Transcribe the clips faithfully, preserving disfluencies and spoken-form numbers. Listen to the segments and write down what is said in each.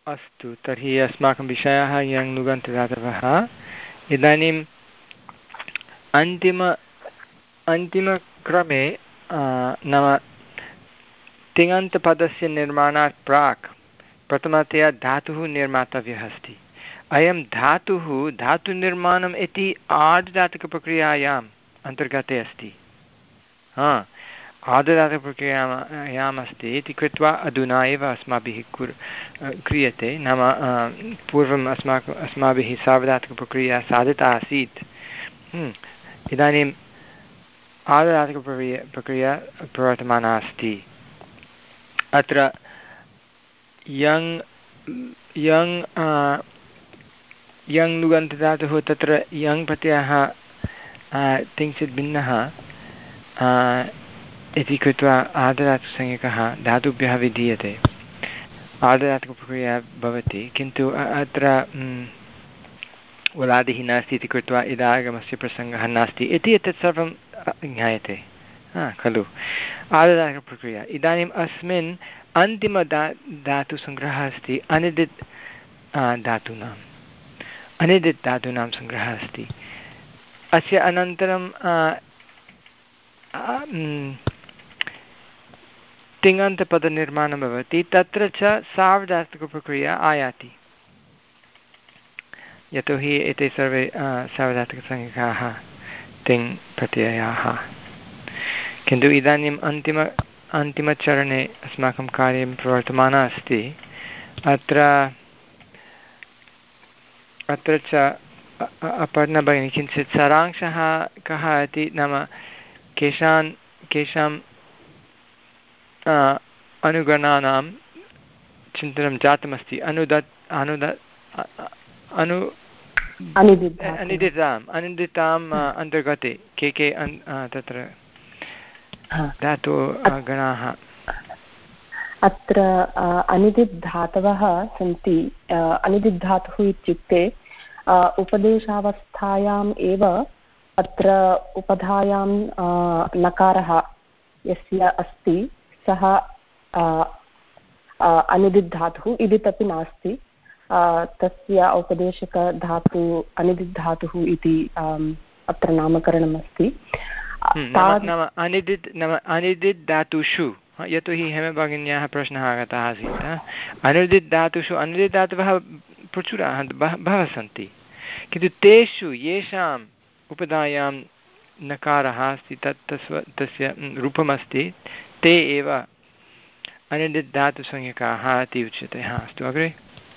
अस्तु, तर्हि अस्माकं विषयः यङ् लुगन्तदातवः। इदानीम् अन्तिम अन्तिमक्रमे नाम तिङन्तपदस्य निर्माणात् प्राक् प्रथमतया धातुः निर्मातव्यः अस्ति। अयं धातुः धातुनिर्माणम् इति आर्धधातुकप्रक्रियायाम् अन्तर्गते अस्ति। हा, आर्धधातुकप्रक्रियायाम् अस्ति इति कृत्वा अधुना एव अस्माभिः कुर् क्रियते। नाम पूर्वम् अस्माकम् अस्माभिः सार्वधातुकप्रक्रिया साधिता आसीत्। इदानीम् आर्धधातुकप्रक्रिया प्रक्रिया प्रवर्तमाना अस्ति। अत्र यङ् यङ् यङ् लुगन्तधातुः तत्र यङ् प्रत्ययः किञ्चित् भिन्नः इति कृत्वा आर्धधातुसंज्ञकः धातुभ्यः विधीयते, आर्धधातुकप्रक्रिया भवति, किन्तु अत्र उलादिः नास्ति इति कृत्वा इदागमस्य प्रसङ्गः नास्ति इति एतत् सर्वं ज्ञायते खलु। आर्धधातुकप्रक्रिया। इदानीम् अस्मिन् अन्तिमदा धातुसङ्ग्रहः अस्ति अनिदित् धातूनाम् अनिदित् धातूनां सङ्ग्रहः अस्ति। अस्य अनन्तरं तिङन्तपदनिर्माणं भवति, तत्र च सार्वधातुकप्रक्रिया आयाति, यतोहि एते सर्वे सार्वधातुकसंज्ञकाः तिङ् प्रत्ययाः। किन्तु इदानीम् अन्तिम अन्तिमचरणे अस्माकं कार्यं प्रवर्तमाना अस्ति। अत्र अत्र च अपर्णा भगिनी किञ्चित् सारांशः कः इति, नाम केषां केषां अनुगणानां चिन्तनं जातमस्ति अनुदत् अनुदत् अनु अनिदिताम् अनिदिताम् अन्तर्गते के के तत्र धातु गणाः। अत्र अनिदित् धातवः सन्ति। अनिदित् धातुः इत्युक्ते उपदेशावस्थायाम् एव अत्र उपधायां नकारः यस्य अस्ति सः अनिदित् धातुः। इदित् अपि नास्ति, तस्य औपदेशिकधातु अनिदित् धातुः इति अत्र नामकरणम् अस्ति। नाम अनिदित् नाम अनिदित् धातुषु, यतोहि हेमभगिन्याः प्रश्नः आगतः आसीत्, अनिदित् धातुषु अनिदित् धातवः प्रचुराः बहवः सन्ति, किन्तु तेषु येषाम् उपधायां नकारः अस्ति तत् तस्य तस्य रूपमस्ति ते एव अनिदित् धातुसंज्ञकाः इति उच्यते। हा, अस्तु अग्रे।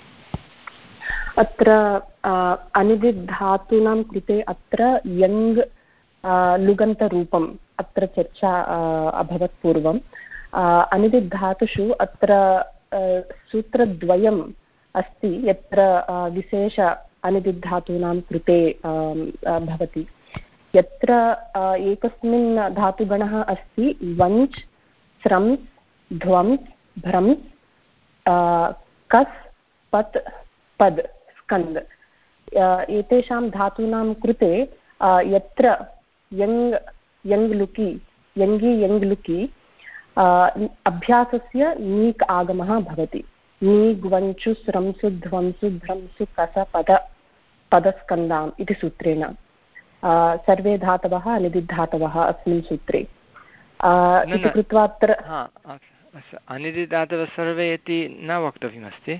अत्र अनिदित् धातूनां कृते अत्र यङ् लुगन्तरूपम् अत्र चर्चा अभवत् पूर्वम्। अनिदित् धातुषु अत्र सूत्रद्वयम् अस्ति यत्र विशेष अनिदित् धातूनां कृते भवति। यत्र एकस्मिन् धातुगणः अस्ति वञ्च् स्रंस् ध्वंस् भ्रंस् कस् पत् पद् स्कन्द् एतेषां धातूनां कृते यत्र यङ् यङ् लुकि यङ्गि यङ् लुकि अभ्यासस्य नीक् आगमः भवति। नीग् वञ्चु स्रंसु ध्वंसु भ्रंसु कस पद पदस्कन्दाम् इति सूत्रेण सर्वे धातवः अनिदित् धातवः अस्मिन् सूत्रे इति कृत्वा अत्र अनिदित् धातवः सर्वे इति न वक्तव्यमस्ति।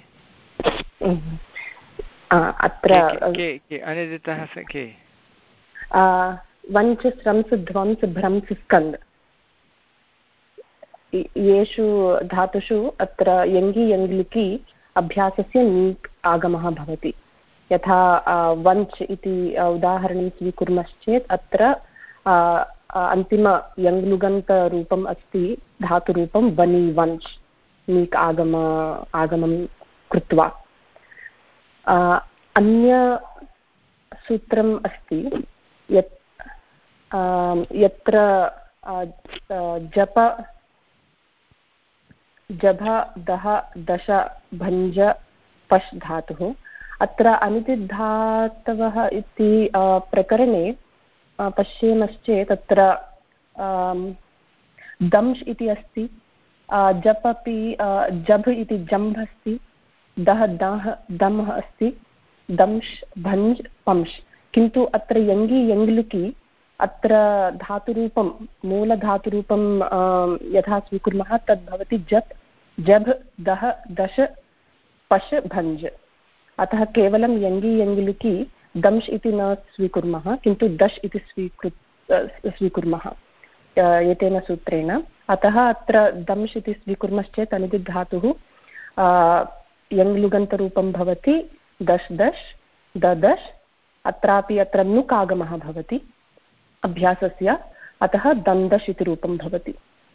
अत्र अनिदितः के? वञ्च स्रंस् ध्वंस् भ्रंस् स्कन्द् येषु धातुषु अत्र यङ्गि यङ्लुकि अभ्यासस्य नीक् आगमः भवति। यथा वञ्च् इति उदाहरणं स्वीकुर्मश्चेत् अत्र अन्तिम यङ्लुगन्तरूपम् अस्ति धातुरूपं वनि वञ्च् नीक् आगम आगमं कृत्वा। अन्य सूत्रम् अस्ति यत् यत्र जप जभ दह दश भञ्ज पश् धातुः अत्र अनिदित् धातवः इति प्रकरणे पश्येमश्चेत् अत्र दंश् इति अस्ति, जप् अपि जभ् इति जम्भ् अस्ति, दः दः दमः अस्ति, दंश् भञ्ज् पंश्, किन्तु अत्र यङि यङ्लुकि अत्र धातुरूपं मूलधातुरूपं यथा स्वीकुर्मः तद् भवति जप् जभ् दः दश पश् भञ्ज्। अतः केवलं यङि यङ्लुकि दंश् इति न स्वीकुर्मः, किन्तु दश् इति स्वीकृ स्वीकुर्मः एतेन सूत्रेण। अतः अत्र दंश् इति स्वीकुर्मश्चेत् अनिदित् धातुः यङ्लुगन्तरूपं भवति दश् दश् ददश्। अत्रापि अत्र नुक् आगमः भवति अभ्यासस्य, अतः दन्दश् इति रूपं भवति।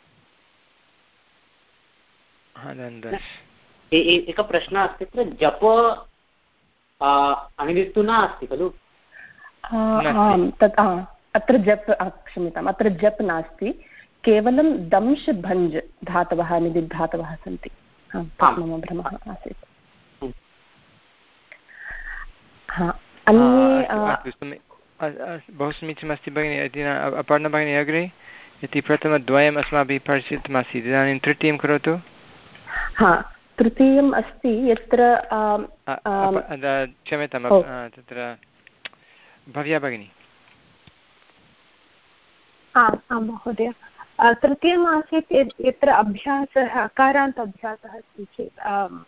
एकः प्रश्नः अस्ति, तत्र जप अनिदित्तु न अस्ति खलु? आम्, तत् अत्र जप्, क्षम्यताम्, अत्र जप् नास्ति, केवलं दंश् भञ्ज् धातवः अनिदित् धातवः सन्ति। मम भ्रमः आसीत्। अन्ये बहु समीचीनमस्ति भगिनि। इति अपर्णा भगिनी अग्रे इति प्रथमद्वयम् अस्माभिः परिचितमासीत्, इदानीं तृतीयं करोतु। हा, तृतीयम् अस्ति यत्र क्षम्यतां, तत्र भव्या भगिनी। आम् आं महोदय, तृतीयम् आसीत् यत्र अभ्यासः अकारान्त अभ्यासः अस्ति चेत्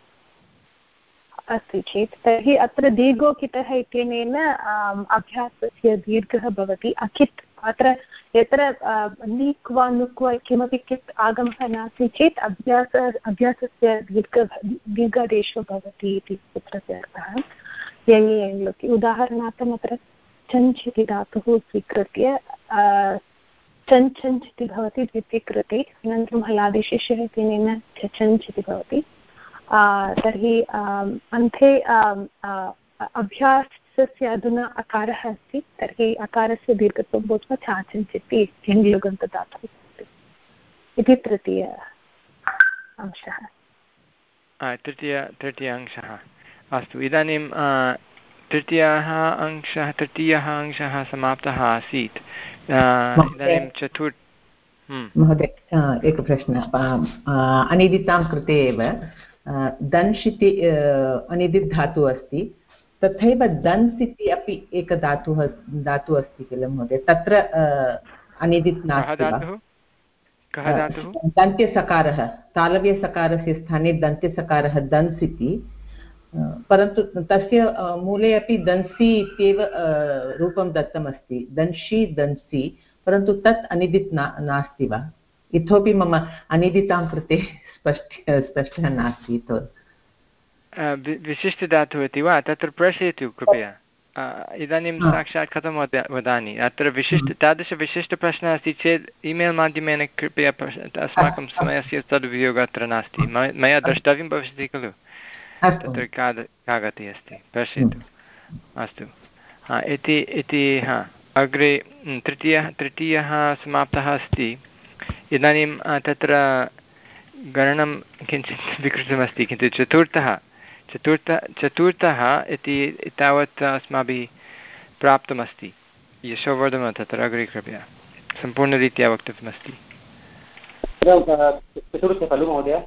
अस्ति चेत् तर्हि अत्र दीर्घोकितः इत्यनेन अभ्यासस्य दीर्घः भवति अकित्। अत्र यत्र नीक् वा नुक् वा किमपि कित् आगमः नास्ति चेत् अभ्यास अभ्यासस्य दीर्घ दीर्घादेशो भवति इति सूत्रस्य अर्थः। यङि यङ्लुकि उदाहरणार्थम् अत्र चञ्च् इति धातुः स्वीकृत्य चञ्च् चञ्च् इति भवति द्वितीकृते, अनन्तरं हलादिशेषः इत्यनेन चञ्च् इति भवति। तर्हि अन्ते अभ्यासस्य अधुना अकारः अस्ति, तर्हि अकारस्य दीर्घत्वं भूत्वा चाचञ्च् इति यङ्लुगन्तदातुः इति तृतीय अंशः। तृतीय तृतीय अंशः अस्तु। इदानीं तृतीयः अंशः तृतीयः अंशः समाप्तः आसीत्। इदानीं चतुर्थ महोदय, एकः प्रश्नः। अनिदितां कृते एव दंश् इति अनिदित् धातुः अस्ति, तथैव दन्स् इति अपि एकः धातुः धातुः अस्ति किल महोदय? तत्र अनिदित् नास्ति वा? कः धातुः? दन्त्यसकारः, तालव्यसकारस्य स्थाने दन्त्यसकारः दन्स् इति, परन्तु तस्य मूले अपि दंसि इत्येव रूपं दत्तमस्ति, दंशी दंसि, परन्तु तत् अनिदित् ना नास्ति वा? इतोपि मम अनिदितां कृते स्पष्ट स्पष्टः नास्ति। विशिष्टधातुः इति वा? तत्र प्रेषयतु कृपया। इदानीं साक्षात् कथं वदामि? अत्र विशिष्ट तादृशविशिष्टप्रश्नः अस्ति चेत् ईमेल् माध्यमेन कृपया अस्माकं समयस्य सदुपयोगः अत्र नास्ति। मया द्रष्टव्यं भविष्यति खलु, तत्र का का गतिः अस्ति, पश्यतु। अस्तु, हा इति इति हा अग्रे तृतीयः तृतीयः समाप्तः अस्ति। इदानीं तत्र गणनं किञ्चित् विकृतमस्ति, किन्तु चतुर्थः चतुर्थ चतुर्थः इति तावत् अस्माभिः प्राप्तमस्ति। यशोवर्धन तत्र अग्रे कृपया सम्पूर्णरीत्या वक्तव्यमस्ति। चतुर्थ खलु महोदय?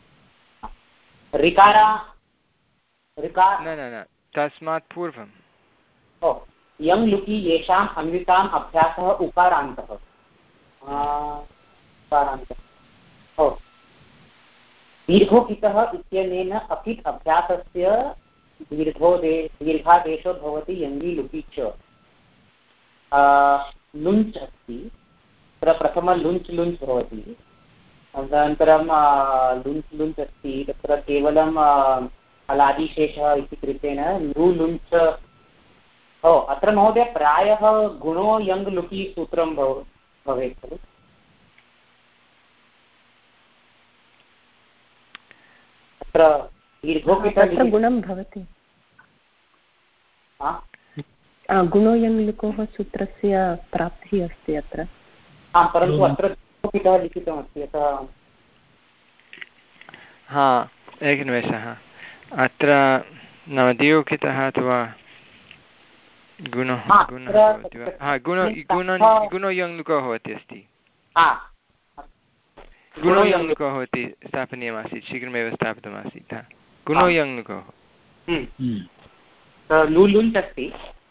ऋकारा न न न तस्मात् पूर्वं यं लुकि येषाम् अन्विताम् अभ्यासः उकारान्तः उकारान्तः दीर्घोकितः इत्यनेन अकित् अभ्यासस्य दीर्घोदे दीर्घादेशो भवति यङि लुकि च। लुञ्च् अस्ति, तत्र प्रथमं लुञ्च् लुञ्च् भवति, अनन्तरं लुञ्च् लुञ्च् अस्ति, तत्र केवलं हलादिशेषः इति कृतेन लु लुञ्च्। ओ अत्र महोदय प्रायः गुणो यङ् लुकि सूत्रं भव भवेत् खलु? अत्र दीर्घोकितः गुणं भवति, गुणो यङ् लुकोः सूत्रस्य प्राप्तिः अस्ति अत्र। आं, परन्तु अत्र दीर्घोकितः लिखितमस्ति अतः। हा, एकनिमेषः। अत्र नाम दीर्घोकितः अथवा गुणः गुणः भवति वा? हा, गुण गुण गुणो यङ् लुकोः भवति अस्ति, गुणो यङ् लुकोः इति स्थापनीयमासीत्, शीघ्रमेव स्थापितमासीत्। गुणो यङ् लुकोः लु लुञ्च् अस्ति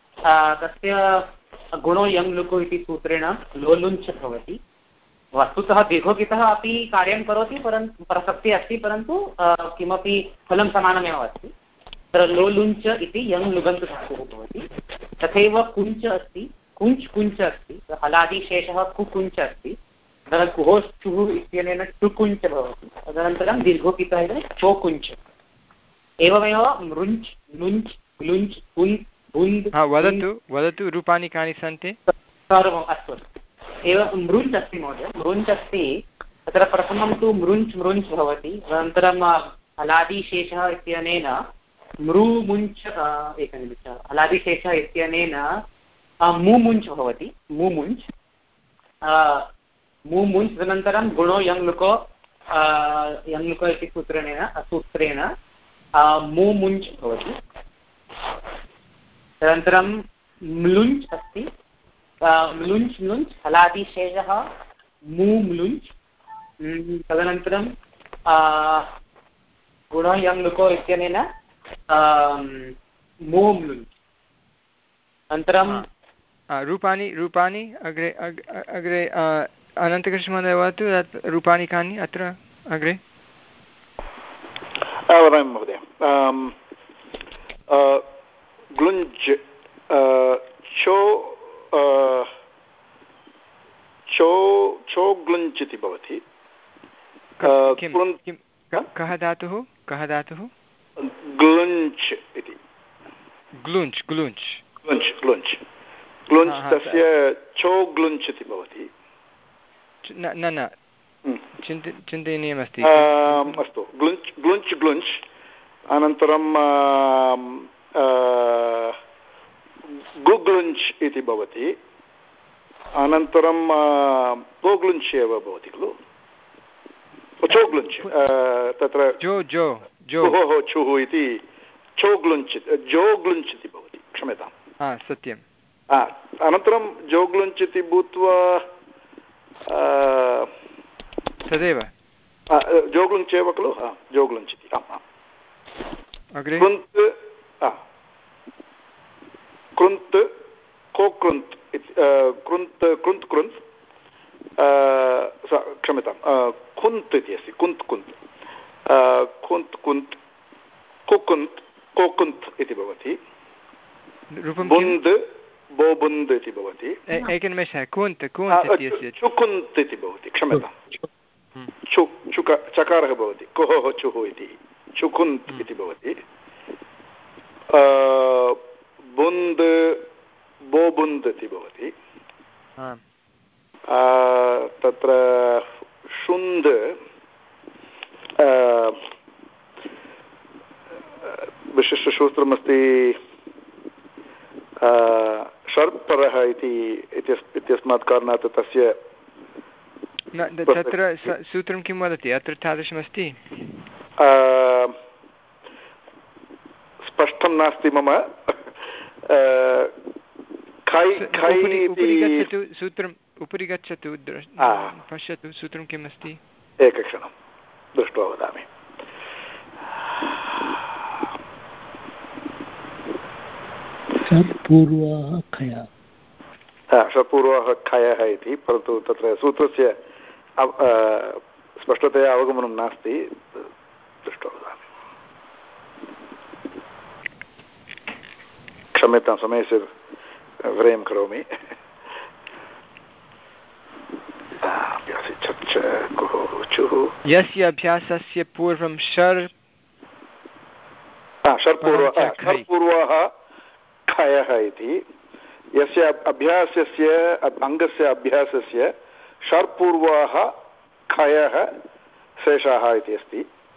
तस्य गुणो यङ् लुको इति सूत्रेण लो लुञ्च् भवति। वस्तुतः दीर्घोकितः अपि कार्यं करोति परन्तु प्रसक्तिः अस्ति परन्तु किमपि फलं समानमेव अस्ति। तत्र लो लुञ्च इति यङ् लुगन्तु धातुः भवति। तथैव कुञ्च अस्ति कुञ्च् कुञ्च अस्ति हलादिशेषः कुकुञ्च अस्ति तदा कुहोश्चुः इत्यनेन चुकुञ्च भवति। तदनन्तरं दीर्घोकितः इति चोकुञ्च। एवमेव मृञ्च् लुञ्च् लुञ्च् कुञ् बुन्द् वदतु वदतु रूपाणि कानि सन्ति सर्वम् अस्तु। एवं मृञ्च् अस्ति महोदय मृञ्च् अस्ति तत्र प्रथमं तु मृञ्च् मृञ्च् भवति अनन्तरं हलादिशेषः इत्यनेन मृमुञ्च् एकनिमिषः हलादिशेषः इत्यनेन मुमुञ्च् भवति मुमुञ्च् मुमुञ्च् तदनन्तरं गुणो यङ् लुको यङ् लुको इति सूत्रेण सूत्रेण मुमुञ्च् भवति। तदनन्तरं म्लुञ्च् अस्ति म्लुञ्च् म्लुञ्च् हलादिशेषः मू म्लुञ्च् तदनन्तरं गुणो यङ् लुको इत्यनेन मू म्लुञ्च्। अनन्तरं रूपाणि रूपाणि अग्रे अग्रे अनन्तकृष्णमहोदय वदतु यत् रूपाणि कानि अत्र अग्रे वदामि महोदय। ग्लुञ्च् चो चो चो ग्लुञ्च् इति भवति। कः धातुः कः धातुः ग्लुञ्च् इति ग्लुञ्च् ग्लुञ्च् ग्लुञ्च् ग्लुञ्च् ग्लुञ्च् तस्य चो ग्लुञ्च् इति भवति। न न चिन्तनीयमस्ति। अस्तु ग्लुञ्च् ग्लुञ्च् ग्लुञ्च् अनन्तरं गुग्लुञ्च् इति भवति अनन्तरं गोग्लुञ्च् एव भवति खलु चोग्लुञ्च् तत्र जो जो जोः चुः इति चोग्लुञ्च् जोग्लुञ्च् इति भवति क्षम्यताम् सत्यं। अनन्तरं जोग्लुञ्च् इति भूत्वा तदेव जोग्लुञ्च् एव खलु जोग्लुञ्च् इति आम् आम् कृन्त् कृन्त् कोकृन्त् कृन्त् कृन्त् कृन्त् क्षम्यतां कुन्त् इति अस्ति कुन्त् कुन्त् कुन्त् कुन्त् कुकुन्त् कोकुन्त् इति भवति। बुन्द् बोबुन्द् इति भवति। एकनिमेषः कुन्त् कुन्त् चुकुन्त् इति भवति क्षम्यतां चु चुक चकारः भवति कुहोः चुः इति चुकुन्त् इति भवति। बुन्द् बोबुन्द् इति भवति। तत्र शुन्द् विशिष्टसूत्रमस्ति शर्परः इति इत्यस्मात् कारणात् तस्य तत्र सूत्रं किं वदति अत्र तादृशमस्ति स्पष्टं नास्ति मम। उपरि गच्छतु सूत्रम् उपरि गच्छतु पश्यतु सूत्रं किम् अस्ति एकक्षणं दृष्ट्वा वदामि। षट्पूर्वाः खयः षट्पूर्वाः खयः इति परन्तु तत्र सूत्रस्य स्पष्टतया अवगमनं नास्ति दृष्ट्वा वदामि। क्षम्यतां समयस्य व्ययं करोमि। यस्य अभ्यासस्य पूर्वं शर् षट्पूर्वाः खयः इति यस्य अभ्यासस्य अङ्गस्य अभ्यासस्य षट्पूर्वाः खयः शेषाः इति अस्ति।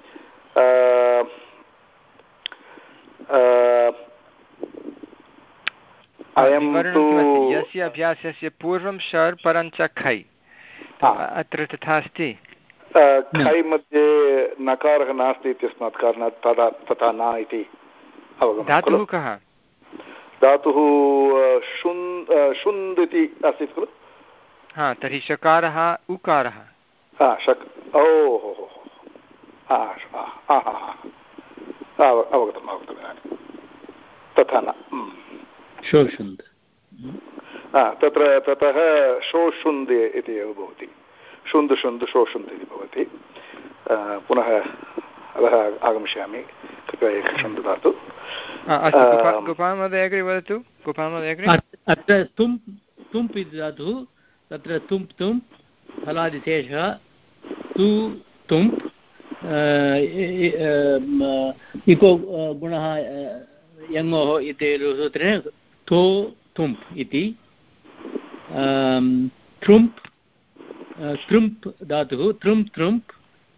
यस्य अभ्यासस्य पूर्वं शर् परञ्च खै अत्र तथा अस्ति। खै मध्ये नकारः नास्ति इत्यस्मात् कारणात् तथा तथा न इति अवगमनं। धातुः कः धातुः शुन् शुन्द् इति अस्ति खलु। हा तर्हि शकारः उकारः शक् ओ हो अवगतम् अवगतम् इदानीं तथा न शोषुन्द् तत्र ततः शोषुन्द् इति एव भवति शुन्द् शुन्द् शोषुन्द् इति भवति पुनः अधः आगमिष्यामि कृपया एकक्षणं ददातु गोपालमहोदय अग्रे वदतु गोपालमहोदय अग्रे अत्र तुम् तुम्प् इति धातुः तत्र तुम्प् तुम्प् फलादिशेषः तु तुम्प् इको गुणः यङोः इति सूत्रेण थो तुम्प् इति थ्रुम्प् तृम्प् धातुः तृम्प् तृम्प्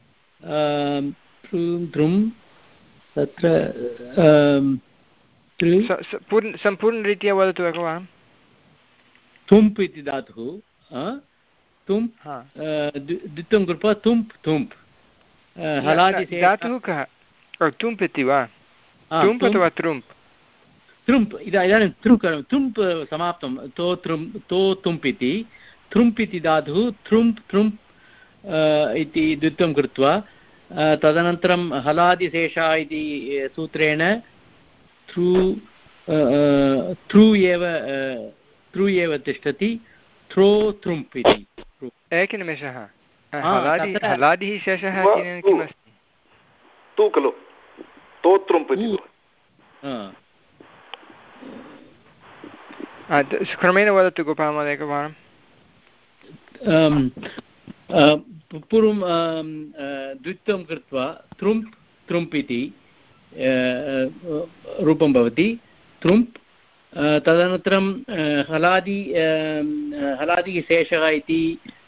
तृम् तत्र सम्पूर्णरीत्या वदतु एकवारं तुम्प् इति धातुः तुम्प् द्वित्वं कृत्वा तुम्प् तुम्प् धातुः कः तुम्प् इति वा तुम्प् अथवा तृम्प् तृम्प् इदानीं तृम् करोमि तृम्प् समाप्तं तो तृम् तो तुम्प् इति तृम्प् इति धातुः तृम्प् तृम्प् इति द्वित्वं कृत्वा तदनन्तरं हलादिशेषः इति सूत्रेण थ्रू थ्रू एव थ्रू एव तिष्ठति थ्रो तृम्प् इति एकनिमेषः हलादिः शेषः किमस्ति तु खलु तो तृम्प् इति क्रमेण वदतु गोपालमहोदय एकवारं पूर्वं द्वित्वं कृत्वा तृम्प् तृम्प् इति रूपं भवति तृम्प् तदनन्तरं हलादि हलादिशेषः इति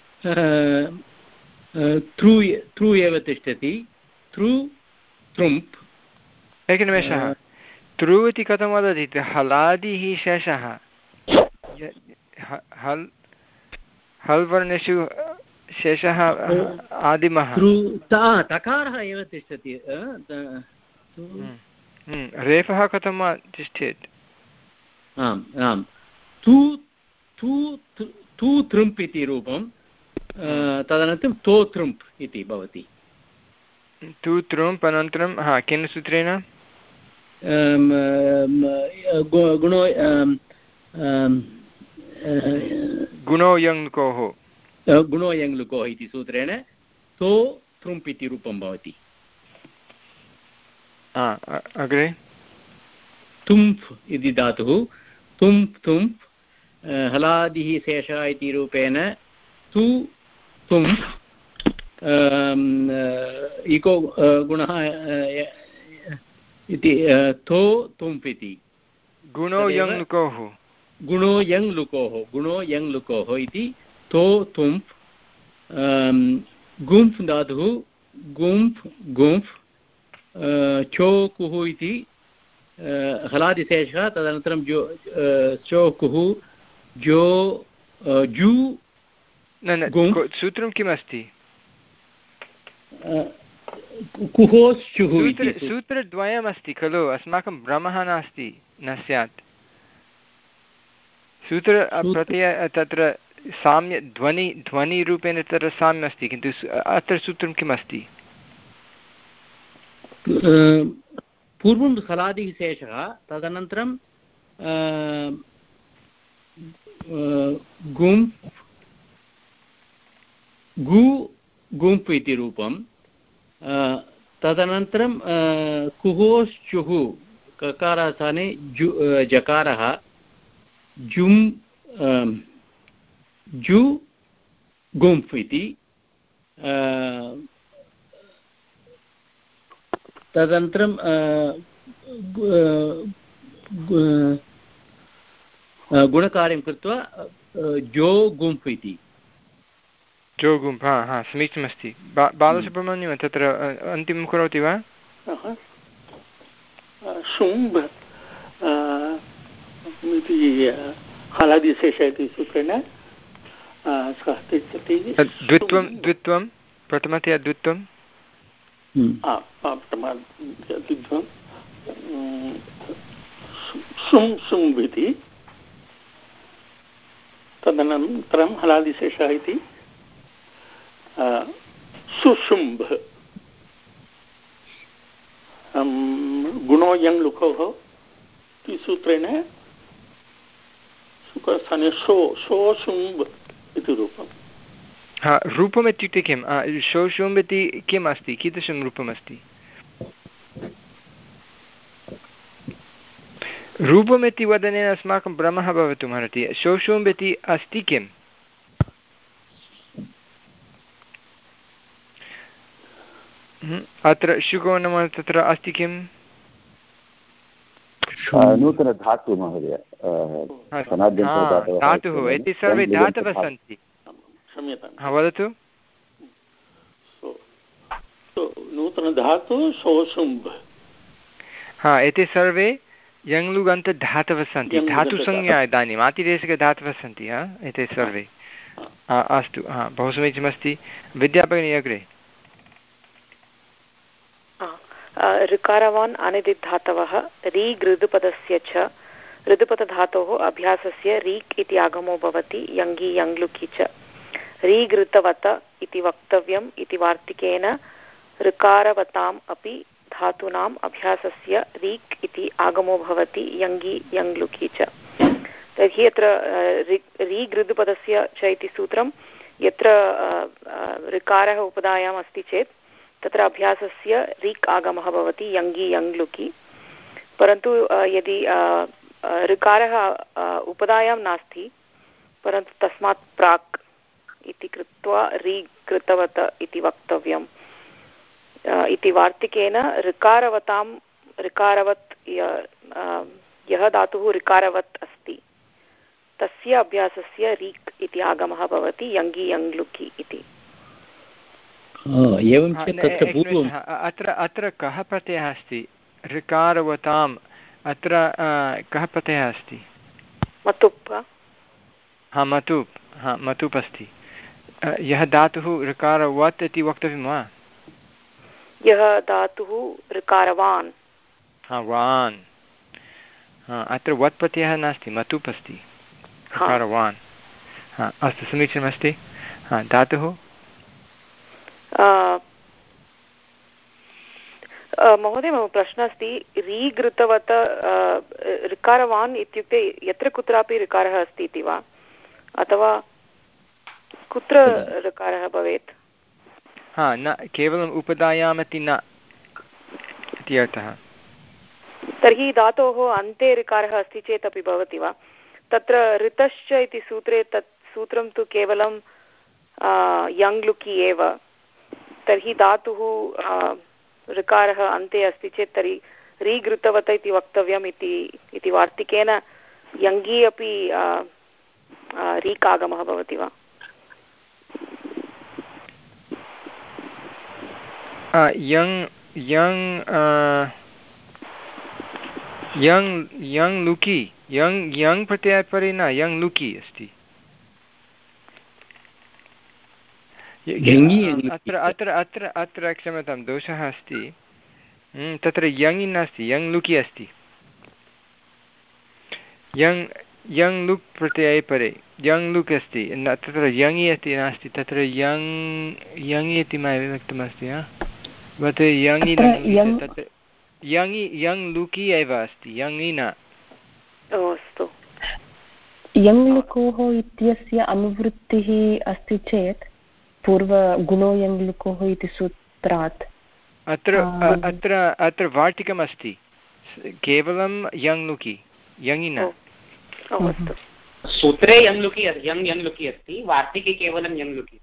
थ्रू थ्रू एव तिष्ठति थ्रू तृम्प् एकनिमेषः थ्रू इति कथं वदति हलादिः शेषः हल् हल् वर्णेषु शेषः आदिमः तकारः एव तिष्ठति रेफः कथं वा तिष्ठेत् आम् आम् तु तु तु तृम्प् इति रूपं तदनन्तरं तो तृम्प् इति भवति तु तृम्प् अनन्तरं हा केन सूत्रेण गुणो गुणो यङ्लुकोः गुणो यङ्लुकोः इति सूत्रेण तो तृम्प् इति रूपं भवति अग्रे तुम्प् इति धातुः तुम्प् तुम्प् हलादिः शेषः इति रूपेण तु तुम्प् इको गुणः इति थो तुम्प् इति गुणो यङ्लुकोः गुणो यङ्लुकोः गुणो यङ्लुकोः इति तो तुम्प् गुम्फ् धातुः गुम्फ् गुम्फ् चोकुः इति हलादिशेषः तदनन्तरं जो चोकुः जो जू सूत्रं किमस्ति कुहोश्चुः सूत्रद्वयमस्ति खलु अस्माकं भ्रमः नास्ति न स्यात् सूत्र प्रत्यय तत्र साम्य ध्वनि ध्वनिरूपेण तत्र साम्यम् अस्ति किन्तु अत्र सूत्रं किमस्ति पूर्वं हलादिशेषः तदनन्तरं गुम् गु गुम्प् इति रूपं तदनन्तरं कुहोश्चुः ककारस्थाने जु जकारः जुम् जु गुम्फ् इति तदनन्तरं गुणकार्यं कृत्वा जो गुम्फ् इति जो गुम्फ् हा हा समीचीनमस्ति बालसुब्रह्मण्यं तत्र अन्तिमं करोति वा शुम्भ इति हलादिशेषः इति सूत्रेण द्वित्वं द्वित्वं प्रथमतया द्वित्वं प्रथमद्वित्वं शुम् शुम्भ इति तदनन्तरं हलादिशेषः इति सुशुम्भ गुणो यङ् लुकोः इति सूत्रेण सुकस्थाने शो शोशुम्ब इति रूपम्। हा, रूपम् इत्युक्ते किं? शोशुम्ब इति किम् अस्ति? कीदृशं रूपमस्ति? रूपम् इति वदनेन अस्माकं भ्रमः भवितुमर्हति। शोशुम्ब इति अस्ति किम्? अत्र शुकोनम तत्र अस्ति किम्? नूतनधातु महोदय, धातुः इति सर्वे धातवः सन्ति। क्षम्यतां, वदतु। नूतनधातु शोशुम्ब, हा, एते सर्वे यङ्लुगन्तधातवः सन्ति। धातुसंज्ञा इदानीम् आतिदेशिकधातवः सन्ति। हा, एते सर्वे। अस्तु, हा, बहु समीचीनमस्ति। विद्याभगिनी अग्रे। ऋकारवान् अनिदित् धातवः री गृदुपदस्य च ऋदुपदधातोः अभ्यासस्य रीक् इति आगमो भवति यङ्गी यङ्लुकि च। रीगृतवत इति वक्तव्यम् इति वार्तिकेन ऋकारवताम् अपि धातूनाम् अभ्यासस्य रीक् इति आगमो भवति यङ्गी यङ्लुकि च। तर्हि अत्र रीगृदुपदस्य च इति सूत्रं यत्र ऋकारः उपधायाम् अस्ति चेत् तत्र अभ्यासस्य रीक् आगमः भवति यङ्गी यङ्लुकि। परन्तु यदि ऋकारः उपधायां नास्ति परन्तु तस्मात् प्राक् इति कृत्वा री कृतवत इति वक्तव्यम् इति वार्तिकेन ऋकारवतां ऋकारवत् यः धातुः ऋकारवत् अस्ति तस्य अभ्यासस्य रीक् इति आगमः भवति यङ्गी यङ्लुकि इति। एवं चेत् तत्र पूर्वम् अत्र अत्र कः प्रत्ययः अस्ति? ऋकारवताम् अत्र कः प्रत्ययः अस्ति? मतुप्। हा, मतुप्। हा, मतुप् अस्ति। यः धातुः ऋकारवत् इति वक्तव्यं वा? यः धातुः ऋकारवान्। हा, वान्। हा, अत्र वत् प्रत्ययः नास्ति, मतुप् अस्ति। ऋकारवान्। हा, अस्तु, समीचीनमस्ति। हा, धातुः महोदय, मम प्रश्नः अस्ति, रीगृतवत ऋकारवान् इत्युक्ते यत्र कुत्रापि ऋकारः अस्ति इति वा, अथवा कुत्र ऋकारः भवेत्? हा, न केवलम् उपधायाम् इति न इति अर्थः। तर्हि धातोः अन्ते ऋकारः अस्ति चेत् अपि भवति वा? तत्र ऋतश्च इति सूत्रे तत् सूत्रं तु केवलं यङ्लुकि एव। तर्हि धातुः ऋकारः अन्ते अस्ति चेत् तर्हि रीगृतवत इति वक्तव्यम् इति वार्तिकेन यङ्गी अपि रीक् आगमः भवति वा? यङ् यङ् यङ् यङ् लुकि यङ् यङ् प्रत्ययपरे न यङ् लुकि अस्ति। अत्र अत्र अत्र अत्र क्षम्यतां, दोषः अस्ति। तत्र यङ् नास्ति, यङ् लुकि अस्ति। यङ् यङ् लुक् प्रत्यये परे यङ् लुक् अस्ति, तत्र यङि इति नास्ति, तत्र यङ् यङि इति मया व्यक्तमस्ति। भवते यङि तत्र यङि यङ् लुकि एव अस्ति, यङि न। अस्तु। यङ् लुकोः इत्यस्य अनुवृत्तिः अस्ति चेत् पूर्व गुणो यङ् लुकोः इति सूत्रात् अत्र अत्र अत्र वार्तिकम् अस्ति केवलं यङ् लुकि, यङि न। सूत्रे यङ् लुकि यङ् यङ् लुकि अस्ति, वार्तिके केवलं यङ् लुकि।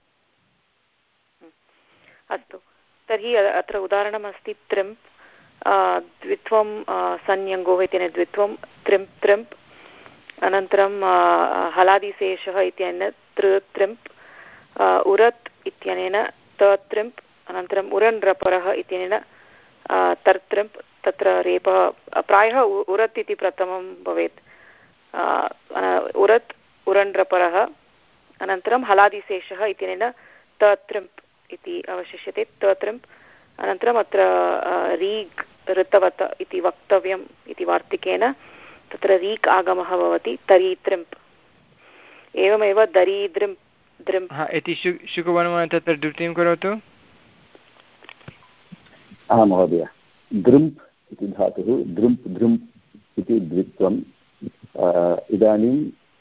अस्तु, तर्हि अत्र उदाहरणमस्ति त्रिम्प्, द्वित्वं संयङ्गोः इत्यनेन द्वित्वं त्रिम्प् त्रिम्प्, अनन्तरं हलादिशेषः इत्यनेन तृ त्रिम्प्, उरत् इत्यनेन तत्रिम्प्, अनन्तरम् उरन् रपरः इत्यनेन तर्त्रिम्प्। तत्र रेपः प्रायः उरत् इति प्रथमं भवेत्। उरत् उरन् रपरः, अनन्तरं हलादिशेषः इत्यनेन तत्रिम्प् इति अवशिष्यते, तत्रिम्प्। अनन्तरम् अत्र रीग् ऋतवत इति वक्तव्यम् इति वार्तिकेन तत्र रीक् आगमः भवति तरीत्रिम्प्। एवमेव दरीद्रिम्प् द्रिम्प् इति शुकवर्णं तत्र द्वितीयं करोतु। हा महोदय, द्रिम्प् इति धातुः दृम्प् दृम्प् इति द्वित्वम् इदानीं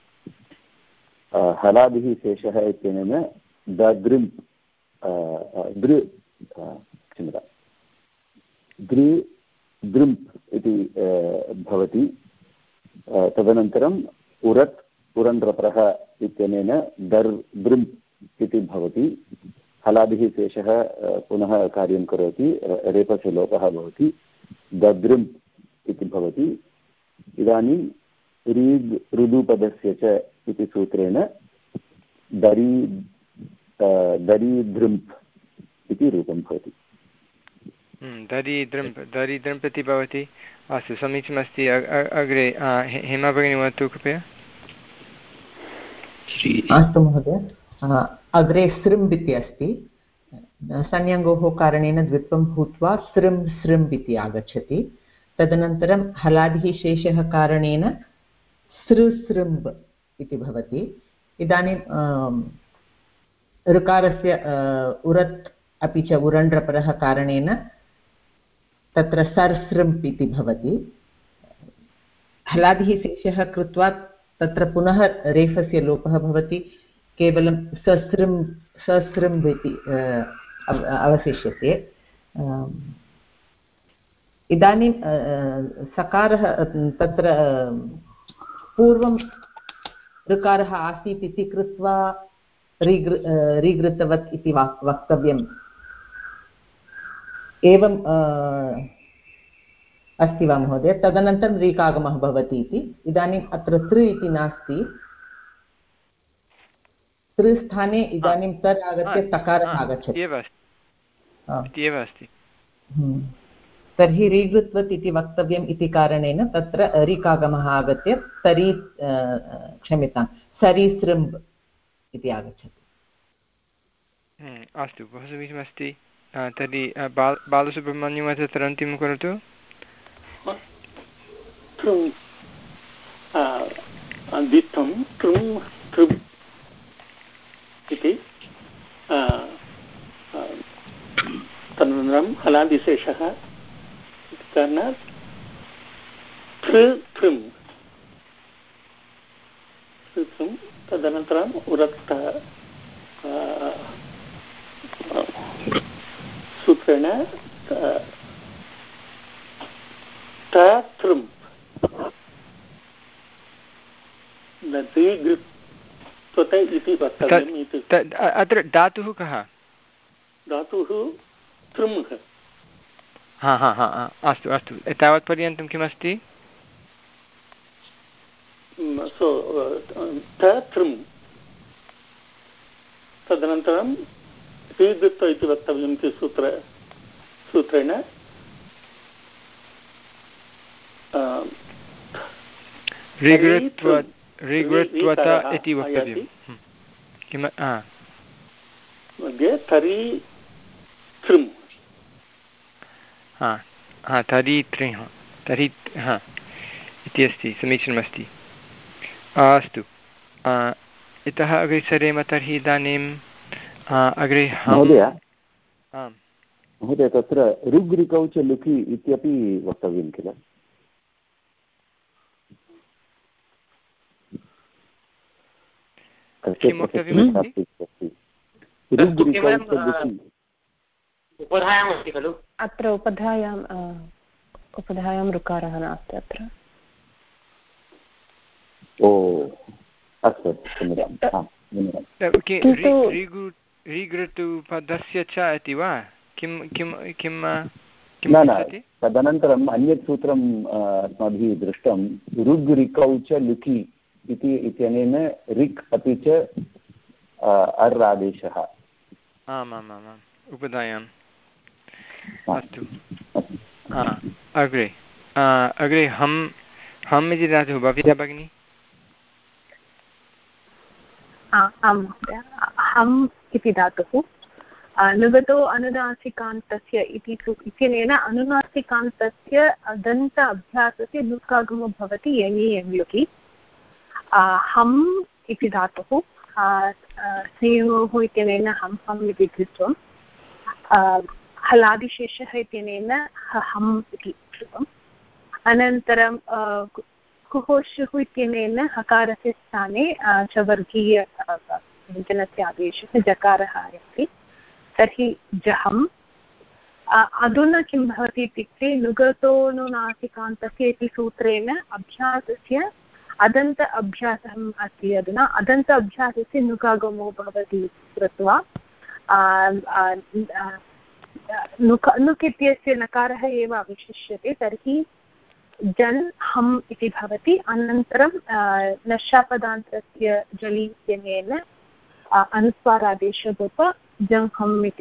हलादिः शेषः इत्यनेन ददृम्प् दृ क्षम्यतां दृ दृम्प् इति भवति। तदनन्तरम् उरत् उरन्ध्रप्रः इत्यनेन दर् दृम्प् इति भवति। हलादिः शेषः पुनः कार्यं करोति, रेपस्य लोपः भवति, ददृम्प् इति भवति। इदानीं रीग् ऋदुपदस्य च इति सूत्रेण दरी दरीदृम्प् इति रूपं भवति। दरीदृम्प् दरीदृम्प् इति भवति। अस्तु, समीचीनमस्ति। अग्रे हेमा भगिनी वदतु कृपया। अस्तु महोदय, अग्रे सृम्ब् इति अस्ति। संज्ञयोः कारणेन द्वित्वं भूत्वा सृम् सृम्ब् इति आगच्छति। तदनन्तरं हलादिः शेषः कारणेन सृसृम्ब् इति भवति। इदानीं ऋकारस्य उरत् अपि च उरण्ड्रपरः कारणेन तत्र सर्सृम्प् इति भवति। हलादिः शेषः कृत्वा तत्र पुनः रेफस्य लोपः भवति, केवलं ससृम् ससृम्ब् इति अवशिष्यते। इदानीं सकारः तत्र पूर्वं ऋकारः आसीत् इति कृत्वा रीगृ रीगृतवत् इति वाक् वक्तव्यम् एवं अस्ति वा महोदय? तदनन्तरं रीकागमः भवति इति। इदानीम् अत्र तृ इति नास्ति, तृस्थाने इदानीं तर् आगत्य तकारः आगच्छति एव अस्ति। तर्हि रीगृत्वत् इति वक्तव्यम् इति कारणेन तत्र रीकागमः आगत्य तरी क्षम्यतां सरीसृम्ब् इति आगच्छति। अस्तु, बहु समीचीनमस्ति। तर्हि बाल बालसुब्रह्मण्यं तत्र अन्तिमं करोतु। द्वित्वं तृम् तृम् इति, तदनन्तरं हलादिशेषः कारणात् तृ तृम् तृम्, तदनन्तरम् उरक्त सूत्रेण तृम् दीगृत्वते इति वक्तव्यम् इति। अत्र धातुः कः? धातुः तृम्ः। हा हा हा अस्तु अस्तु, एतावत्पर्यन्तं किमस्ति? सो तृम्, तदनन्तरं रीगृत्व इति वक्तव्यम् इति सूत्र सूत्रेण ऋगृत्वत इति वक्तव्यं। किं मध्ये तरी तृम्, हा हा तरी त्रि हा तर्हि हा इति अस्ति। समीचीनमस्ति। अस्तु, इतः अग्रे सरेम। तर्हि इदानीम् अग्रे महोदय महोदय तत्र ऋग् ऋकौ च लुकि इत्यपि वक्तव्यं किल? किं वक्तव्यमस्ति? उपधायाम् अस्ति खलु? अत्र उपधायाम् उपधायां ऋकारः नास्ति अत्र। ओ अस्तु, ऋगृतुपदस्य च इति वा? किं किं किं न न, तदनन्तरम् अन्यत् सूत्रम् अस्माभिः दृष्टं, ऋग् ऋकौ च लुकि इति इत्यनेन ऋक् अपि च अर् आदेशः। आमामामाम्, उपधायाम्। अस्तु, अग्रे अग्रे हम् हम् इति धातुः भवति भगिनि? आं महोदय, हम् इति धातुः लुगतो अनुनासिकान्तस्य इति इत्यनेन अनुनासिकान्तस्य दन्त अभ्यासस्य लुकागमो भवति यङि यङ्लुकि। हम् इति धातुः स्नेहोः इत्यनेन हम् हम् इति कृत्वं हलादिशेषः इत्यनेन हम् इति कृतम्। अनन्तरं कुहोषुः इत्यनेन हकारस्य स्थाने च वर्गीय व्यञ्जनस्य आदेशः जकारः आयाति। तर्हि जहम्। अधुना किं भवति इत्युक्ते नुगतोनुनासिकान्तस्य इति सूत्रेण अभ्यासस्य अदन्त अभ्यासः अस्ति। अधुना अदन्त अभ्यासस्य नुकागमो भवति कृत्वा नुक नुक् इत्यस्य नकारः एव अवशिष्यते। तर्हि जन् हम् इति भवति। अनन्तरं नश्शापदान्तस्य जलि इत्यनेन अनुस्वारादेशः भूत्वा जङ् हम् इति।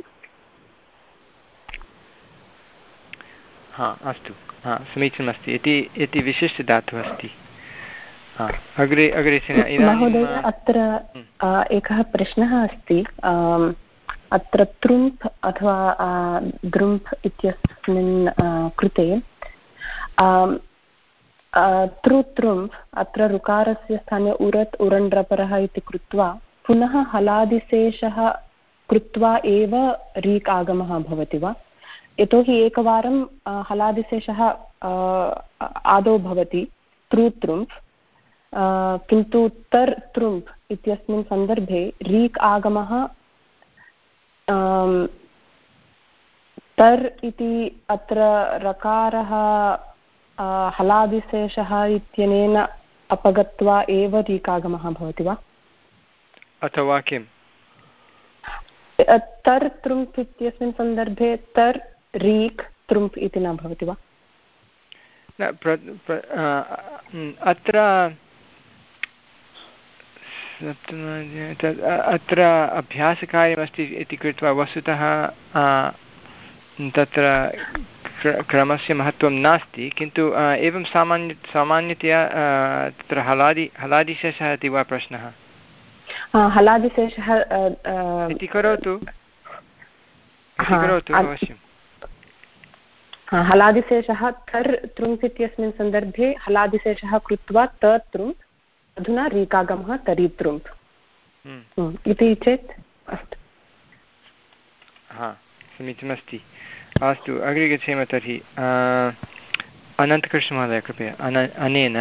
हा अस्तु, हा समीचीनमस्ति। इति इति विशिष्टधातुः अस्ति। अग्रे अग्रे महोदय, अत्र एकः प्रश्नः अस्ति। अत्र तृम्प् अथवा द्रुम्प् इत्यस्मिन् कृते तृतृम्प् अत्र ऋकारस्य स्थाने उरत् उरण्ड्रपरः इति कृत्वा पुनः हलादिशेषः कृत्वा एव रीक् आगमः भवति वा? यतोहि एकवारं हलादिशेषः आदौ भवति तृतृम्प्, किन्तु तर् तृम्प् इत्यस्मिन् सन्दर्भे रीक् आगमः तर् इति अत्र रकारः हलादिशेषः इत्यनेन अपगत्वा एव रीक् आगमः भवति वा? अथवा किं तर् तृम्प् इत्यस्मिन् सन्दर्भे तर् रीक् तृम्प् इति न भवति वा? अत्र अत्र अभ्यासकार्यमस्ति इति कृत्वा वस्तुतः तत्र क्रमस्य महत्त्वं नास्ति, किन्तु एवं सामान्य सामान्यतया तत्र हलादि हलादिशेषः इति वा प्रश्नः? हलादिशेषः इति करोतु इति करोतु अवश्यं। हलादिशेषः तर् तृङ्क् इत्यस्मिन् सन्दर्भे हलादिशेषः कृत्वा त तृङ्क्, अधुना रीकागमः तरि तृङ्क् इति चेत् अस्तु। हा समीचीनमस्ति। अस्तु अग्रे गच्छेम तर्हि। अनन्तकृष्णमहोदय कृपया। अन अनेन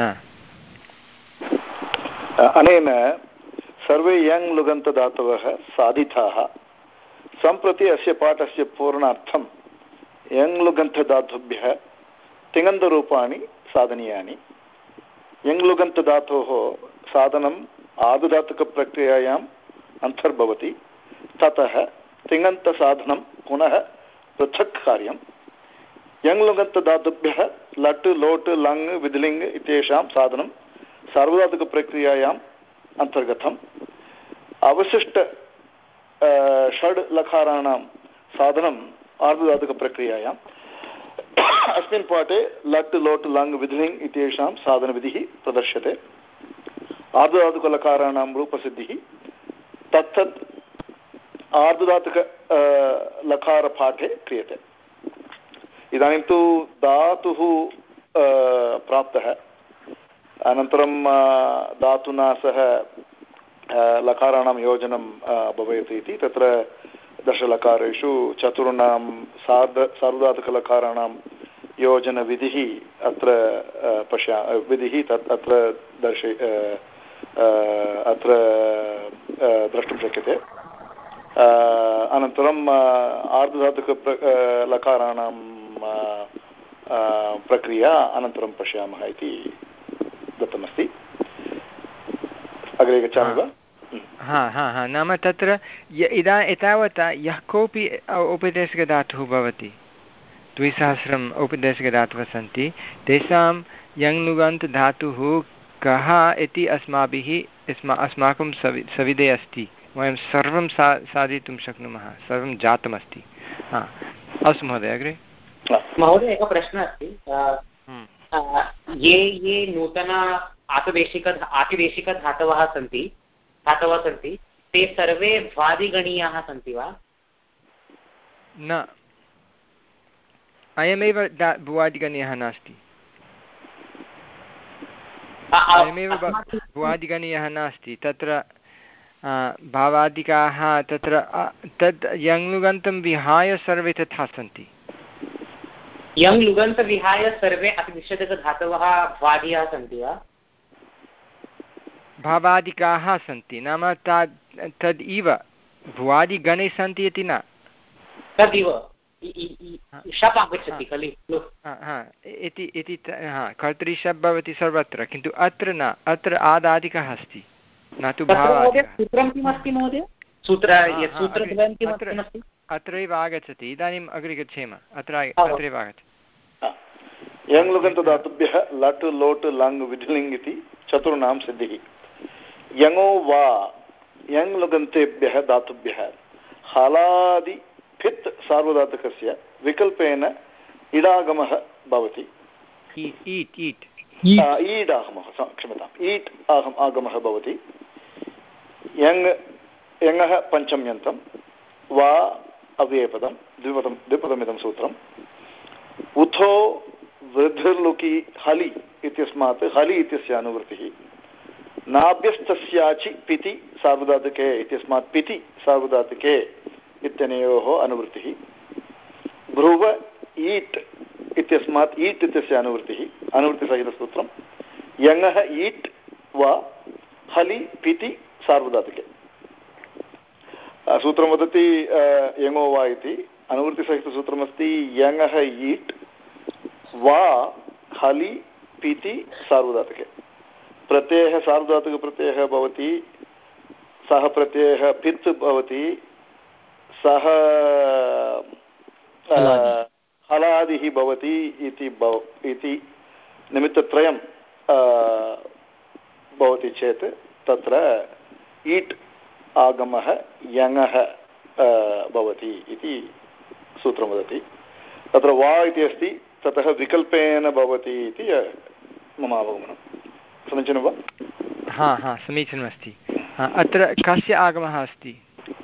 अनेन सर्वे यङ् लुगन्तधातवः साधिताः। सम्प्रति अस्य पाठस्य पूर्णार्थं यङ् लुगन्तधातुभ्यः तिङन्तरूपाणि साधनीयानि। यङ् लुगन्तधातोः साधनम् आर्धधातुकप्रक्रियायाम् अन्तर्भवति। ततः तिङन्तसाधनं पुनः पृथक् कार्यं। यङ् लुगन्तधातुभ्यः लट् लोट् लङ् विधिलिङ् इत्येषां साधनं सार्वधातुकप्रक्रियायाम् अन्तर्गतम्। अवशिष्ट षड् लकाराणां साधनम् आर्धधातुकप्रक्रियायाम्। अस्मिन् पाठे लट् लोट् लङ् विधिलिङ् इत्येषां साधनविधिः प्रदर्श्यते। आर्धधातुकलकाराणां रूपसिद्धिः तत्तत् आर्धधातुक लकारपाठे क्रियते। इदानीं तु धातुः प्राप्तः, अनन्तरं धातुना सह लकाराणां योजनं भवेत् इति तत्र दशलकारेषु चतुर्णां सार्ध सार्वधातुकलकाराणां योजनविधिः अत्र पश्या विधिः तत् अत्र दर्शय अत्र द्रष्टुं शक्यते। अनन्तरम् आर्धधातुक लकाराणां प्रक्रिया अनन्तरं पश्यामः इति दत्तमस्ति। अग्रे गच्छामि वा? हा हा हा नाम तत्र इदा एतावता यः कोऽपि औपदेशिकधातुः भवति, द्विसहस्रम् औपदेशिकधातवः सन्ति, तेषां यङ् लुगन्त् धातुः कः इति अस्माभिः अस्मा अस्माकं सवि सविधे अस्ति। वयं सर्वं सा साधयितुं शक्नुमः, सर्वं जातमस्ति। हा अस्तु महोदय अग्रे। महोदय एकः प्रश्नः अस्ति। ये ये नूतन आतिदेशिक आतिदेशिकधातवः सन्ति धातवः सन्ति ते सर्वे भ्वादिगणीयाः सन्ति वा? न, अयमेव भुवादिगणीयः नास्ति। अयमेव भुवादिगणीयः नास्ति। तत्र भावादिकाः तत्र तद् यङ्लुगन्तं विहाय सर्वे तथा सन्ति। यङ्लुगन्तविहाय सर्वे अपि निषेधकधातवः भ्वादियाः सन्ति वा? भावादिकाः सन्ति नाम तद् तद् इव भुवादिगणे सन्ति इति न, तदिव शप् आगच्छति खलु इति इति कर्तृशप् भवति सर्वत्र, किन्तु अत्र न, अत्र आदादिकः अस्ति न तु भावादिकः। अत्रैव आगच्छति, इदानीम् अग्रे गच्छेम, अत्र अत्रैव आगच्छति। यङ्लुगन्तधातुभ्यः लट् लोट् लङ् विधिलिङ् इति चतुर्णां सिद्धिः। यङो वा यङ्लुगन्तेभ्यः धातुभ्यः हलादि फित् सार्वधातुकस्य विकल्पेन इडागमः भवति। ईडागमः क्षम्यताम् ईट् आगम आगमः भवति। यङ् यङः पञ्चम्यन्तं वा अव्ययपदं द्विपदं द्विपदमिदं सूत्रम्। उथो वृद्धिर्लुकि हलि इत्यस्मात् हलि इत्यस्य अनुवृत्तिः। नाभ्यस्तस्याचि पिति सार्वधातुके इत्यस्मात् पिति सार्वधातुके इत्यनयोः अनुवृत्तिः। भ्रुव ईट् इत्यस्मात् ईट् इत्यस्य अनुवृत्तिः अनुवृत्तिसहितसूत्रम्। यङः ईट् वा हलि पिति सार्वधातुके। सूत्रं वदति यङो वा इति, अनुवृत्तिसहितसूत्रमस्ति यङः ईट् वा हलि पिति सार्वधातुके। प्रत्ययः सार्वधातुकप्रत्ययः भवति, सः प्रत्ययः पित् भवति, सः हलादिः भवति इति भव इति निमित्तत्रयं भवति चेत् तत्र ईट् आगमः यङः भवति इति सूत्रं वदति। तत्र वा इति अस्ति, ततः विकल्पेन भवति इति मम अवगमनं। समीचीनं वा? हा हा समीचीनमस्ति। अत्र कस्य आगमः अस्ति?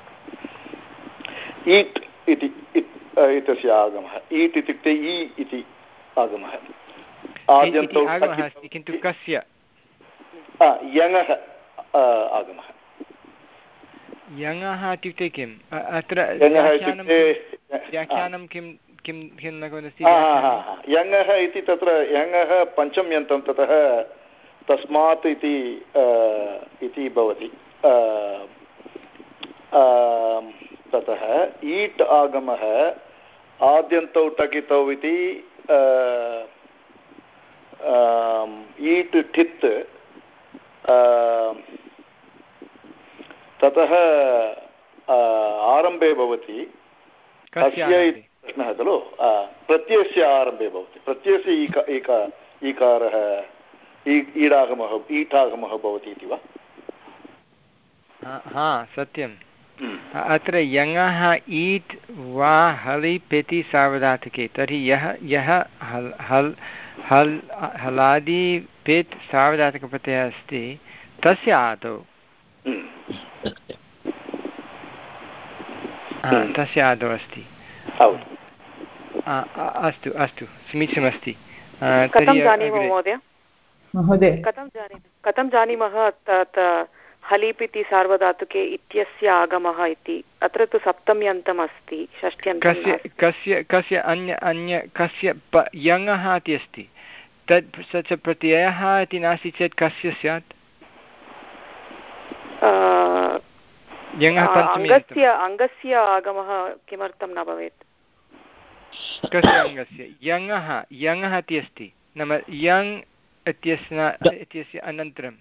ईट् इति इत्यस्य आगमः। ईट् इत्युक्ते इ इति आगमः आद्यन्तौ अस्ति, किन्तु कस्य? यङः आगमः। यङः इत्युक्ते किम्? अत्र व्याख्यानं किं किं किं न वदति? यङः इति तत्र यङः पञ्चम्यन्तं, ततः तस्मात् इति इति भवति। ततः ईट् आगमः आद्यन्तौ टकितौ इति ईट् ठित्, ततः आरम्भे भवति। अस्य प्रश्नः खलु, प्रत्ययस्य आरम्भे भवति। प्रत्ययस्य ईका ईका ईकारः ईडागमः ईटागमः भवति इति वा? हा सत्यम्। अत्र यङः ईट् वा हलि पेति सार्वधातुके, तर्हि यः यः हल् हल् हल् हलादि पेत् सार्वधातुकप्रत्ययः अस्ति तस्य आदौ तस्य आदौ अस्ति। अस्तु अस्तु समीचीनमस्ति। कथं जानीमः तत् हलीपिति सार्वधातुके इत्यस्य आगमः इति? अत्र तु सप्तम्यन्तम् अस्ति, षष्ट्यन्तं कस्य कस्य कस्य अन्य अन्य कस्य यङः इति अस्ति, तत् स च प्रत्ययः इति नास्ति चेत् कस्य स्यात्? अङ्गस्य अङ्गस्य आगमः किमर्थं न भवेत्? कस्य अङ्गस्य? यङः यङः इति अस्ति, नाम यङ् इत्यस्य इत्यस्य अनन्तरं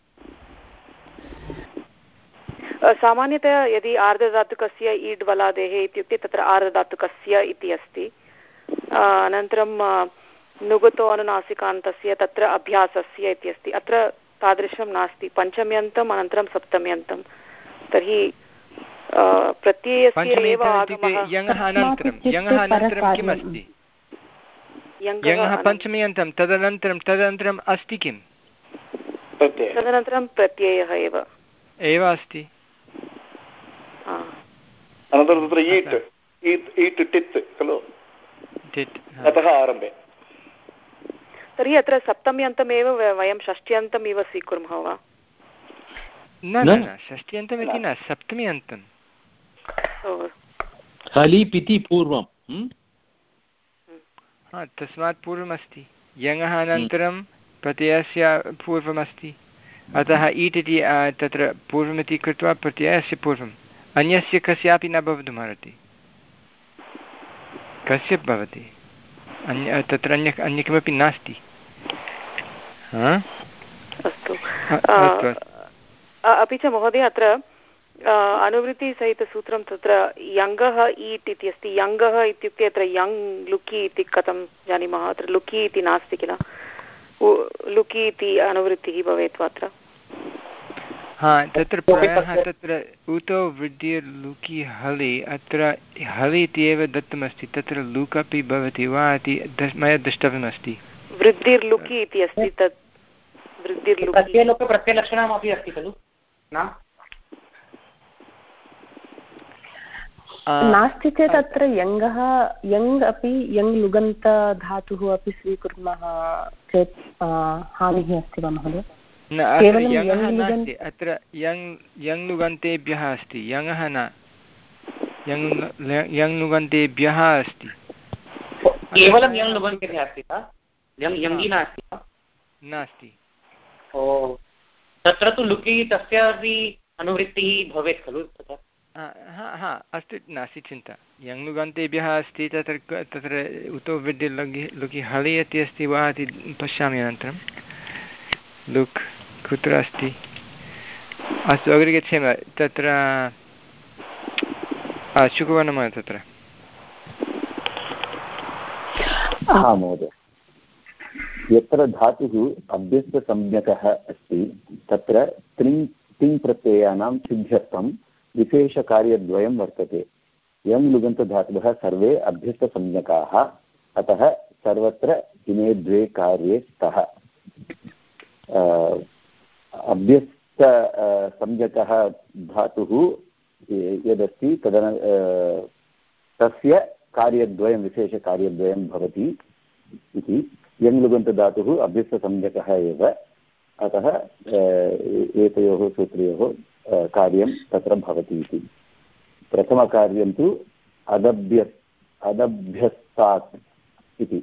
सामान्यतया यदि आर्धधातुकस्य ईड् वलादेः इत्युक्ते तत्र आर्धधातुकस्य इति अस्ति। अनन्तरं नुगतो अनुनासिकान्तस्य तत्र अभ्यासस्य इति अस्ति। अत्र तादृशं नास्ति, पञ्चम्यन्तम् अनन्तरं सप्तम्यन्तं। तर्हि प्रत्ययस्य एव आगमः। यङः अनन्तरं यङः अनन्तरं किम् अस्ति? यङः पञ्चम्यन्तं, तदनन्तरं तदनन्तरम् अस्ति किम्? तदनन्तरं प्रत्ययः एव एव अस्ति। अनन्तरं तत्र ईट् ईट् ईट् टित् खलु, ततः आरम्भे। तर्हि अत्र सप्तम्यन्तमेव वयं षष्ट्यन्तम् इव स्वीकुर्मः वा? न न षष्ट्यन्तम् इति न सप्तमी अन्तं हलिप् इति पूर्वं तस्मात् पूर्वमस्ति यङः अनन्तरं प्रत्ययस्य पूर्वमस्ति अतः ईट् इति तत्र पूर्वमिति कृत्वा प्रत्ययस्य पूर्वम् अन्यस्य कस्यापि न भवितुमर्हति कस्य भवति अन्य तत्र अन्य अन्य किमपि नास्ति अस्तु अपि च महोदय अत्र अनुवृत्तिसहितसूत्रं तत्र यङ्गः ईट् इति अस्ति यङ्गः इत्युक्ते अत्र यङ् लुकि इति कथं जानीमः अत्र लुकि इति नास्ति किल लुकि इति अनुवृत्तिः भवेत् वा अत्र हा तत्र प्रायः तत्र उतो वृद्धिर्लुकि हलि अत्र हलि इति एव दत्तमस्ति तत्र लुक् अपि भवति वा इति मया द्रष्टव्यमस्ति वृद्धिर्लुकि इति अस्ति तत् वृद्धिर्लुकि प्रत्ययलक्षणमपि अस्ति खलु नास्ति चेत् अत्र यङ्गः यङ् अपि यङ् लुगन्तधातुः अपि स्वीकुर्मः चेत् हानिः अस्ति वा महोदय न अत्र यङः नास्ति अत्र यङ् यङ् लुगन्तेभ्यः अस्ति यङः न यङ् यङ् लुगन्तेभ्यः अस्ति केवलं यङ् लुगन्तेभ्यः अस्ति वा यङ्गी नास्ति वा नास्ति ओ तत्र तु लुकि तस्यापि अनुवृत्तिः भवेत् खलु तथा हा हा अस्तु नास्ति चिन्ता यङ् लुगन्तेभ्यः अस्ति तत्र तत्र उतो वृद्धि लुकि लुकि हलि इति अस्ति वा इति पश्यामि अनन्तरं लुक् कुत्र अस्ति अस्तु अग्रे गच्छेम तत्र शुकवर्णमहोदय तत्र हा महोदय यत्र धातुः अभ्यस्तसंज्ञकः अस्ति तत्र त्रिङ् तिङ् प्रत्ययानां सिद्ध्यर्थं विशेषकार्यद्वयं वर्तते यङ् लुगन्तधातवः सर्वे अभ्यस्तसंज्ञकाः अतः सर्वत्र इमे द्वे कार्ये स्तः अभ्यस्त संज्ञकः धातुः यदस्ति तदन तस्य कार्यद्वयं विशेषकार्यद्वयं भवति इति यङ् लुगन्तधातुः अभ्यस्तसंज्ञकः एव अतः एतयोः सूत्रयोः कार्यं तत्र भवति इति प्रथमकार्यं तु अदभ्य अदभ्यस्तात् इति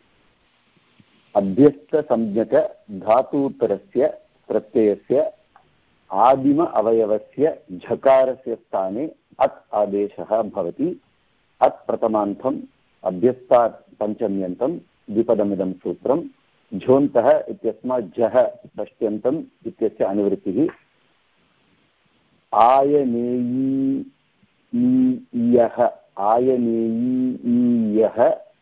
अभ्यस्तसंज्ञकधातूत्तरस्य प्रत्ययस्य आदिम अवयवस्य झकारस्य स्थाने अत् आदेशः भवति अत् प्रथमान्तम् अभ्यस्तात् पञ्चम्यन्तं द्विपदमिदं सूत्रं झोन्तः इत्यस्मात् झः षष्ट्यन्तम् इत्यस्य अनुवृत्तिः आयनेयीयः आयनेयीयः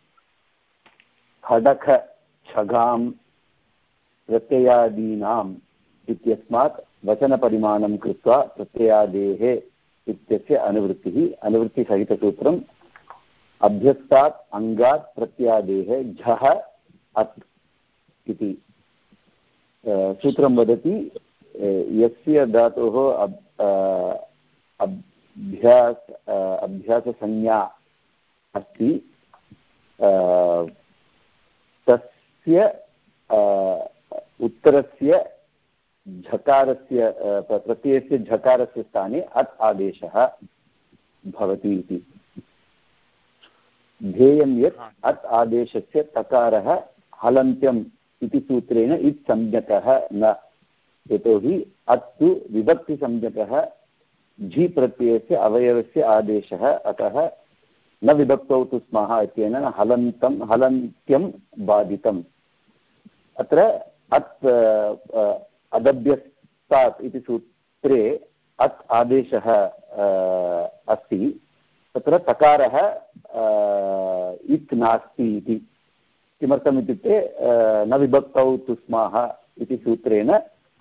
खडख छगां प्रत्ययादीनाम् इत्यस्मात् वचनपरिमाणं कृत्वा प्रत्ययादेः इत्यस्य अनुवृत्तिः अनुवृत्तिसहितसूत्रम् अभ्यस्तात् अङ्गात् प्रत्यादेः झः अत् इति सूत्रं वदति यस्य धातोः अभ्यास अभ्याससंज्ञा अस्ति तस्य उत्तरस्य झकारस्य प्रत्ययस्य झकारस्य स्थाने अत् आदेशः भवति इति ध्येयं यत् अत् आदेशस्य तकारः हलन्त्यम् इति सूत्रेण इत् संज्ञकः न यतोहि अत्तु विभक्तिसंज्ञकः झि प्रत्ययस्य अवयवस्य आदेशः अतः न विभक्तौ तु स्मः इत्यनेन हलन्तं हलन्त्यं बाधितम् अत्र अत् अदभ्यस्तात् इति सूत्रे अत् आदेशः अस्ति तत्र तकारः इत् नास्ति इति किमर्थम् इत्युक्ते न विभक्तौ तु स्मः इति सूत्रेण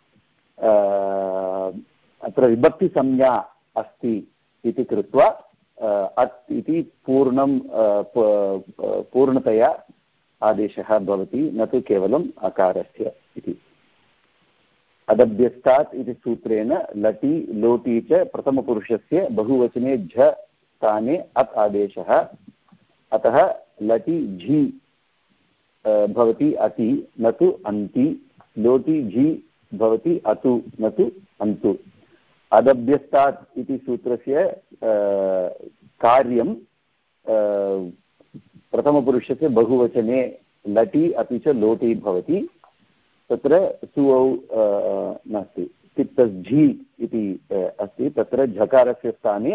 अत्र विभक्तिसंज्ञा अस्ति इति कृत्वा अत् इति पूर्णं पूर्णतया आदेशः भवति न तु केवलम् अकारस्य इति अदभ्यस्तात् इति सूत्रेण लटि लोटि च प्रथमपुरुषस्य बहुवचने झ स्थाने अत् आदेशः अतः लटि झि भवति अति न तु अन्ति लोटि झि भवति अतु न तु अन्तु अदभ्यस्तात् इति सूत्रस्य कार्यं प्रथमपुरुषस्य बहुवचने लटि अपि च लोटि भवति। तत्र सुऔ नास्ति, तिप्तझि इति अस्ति, तत्र झकारस्य स्थाने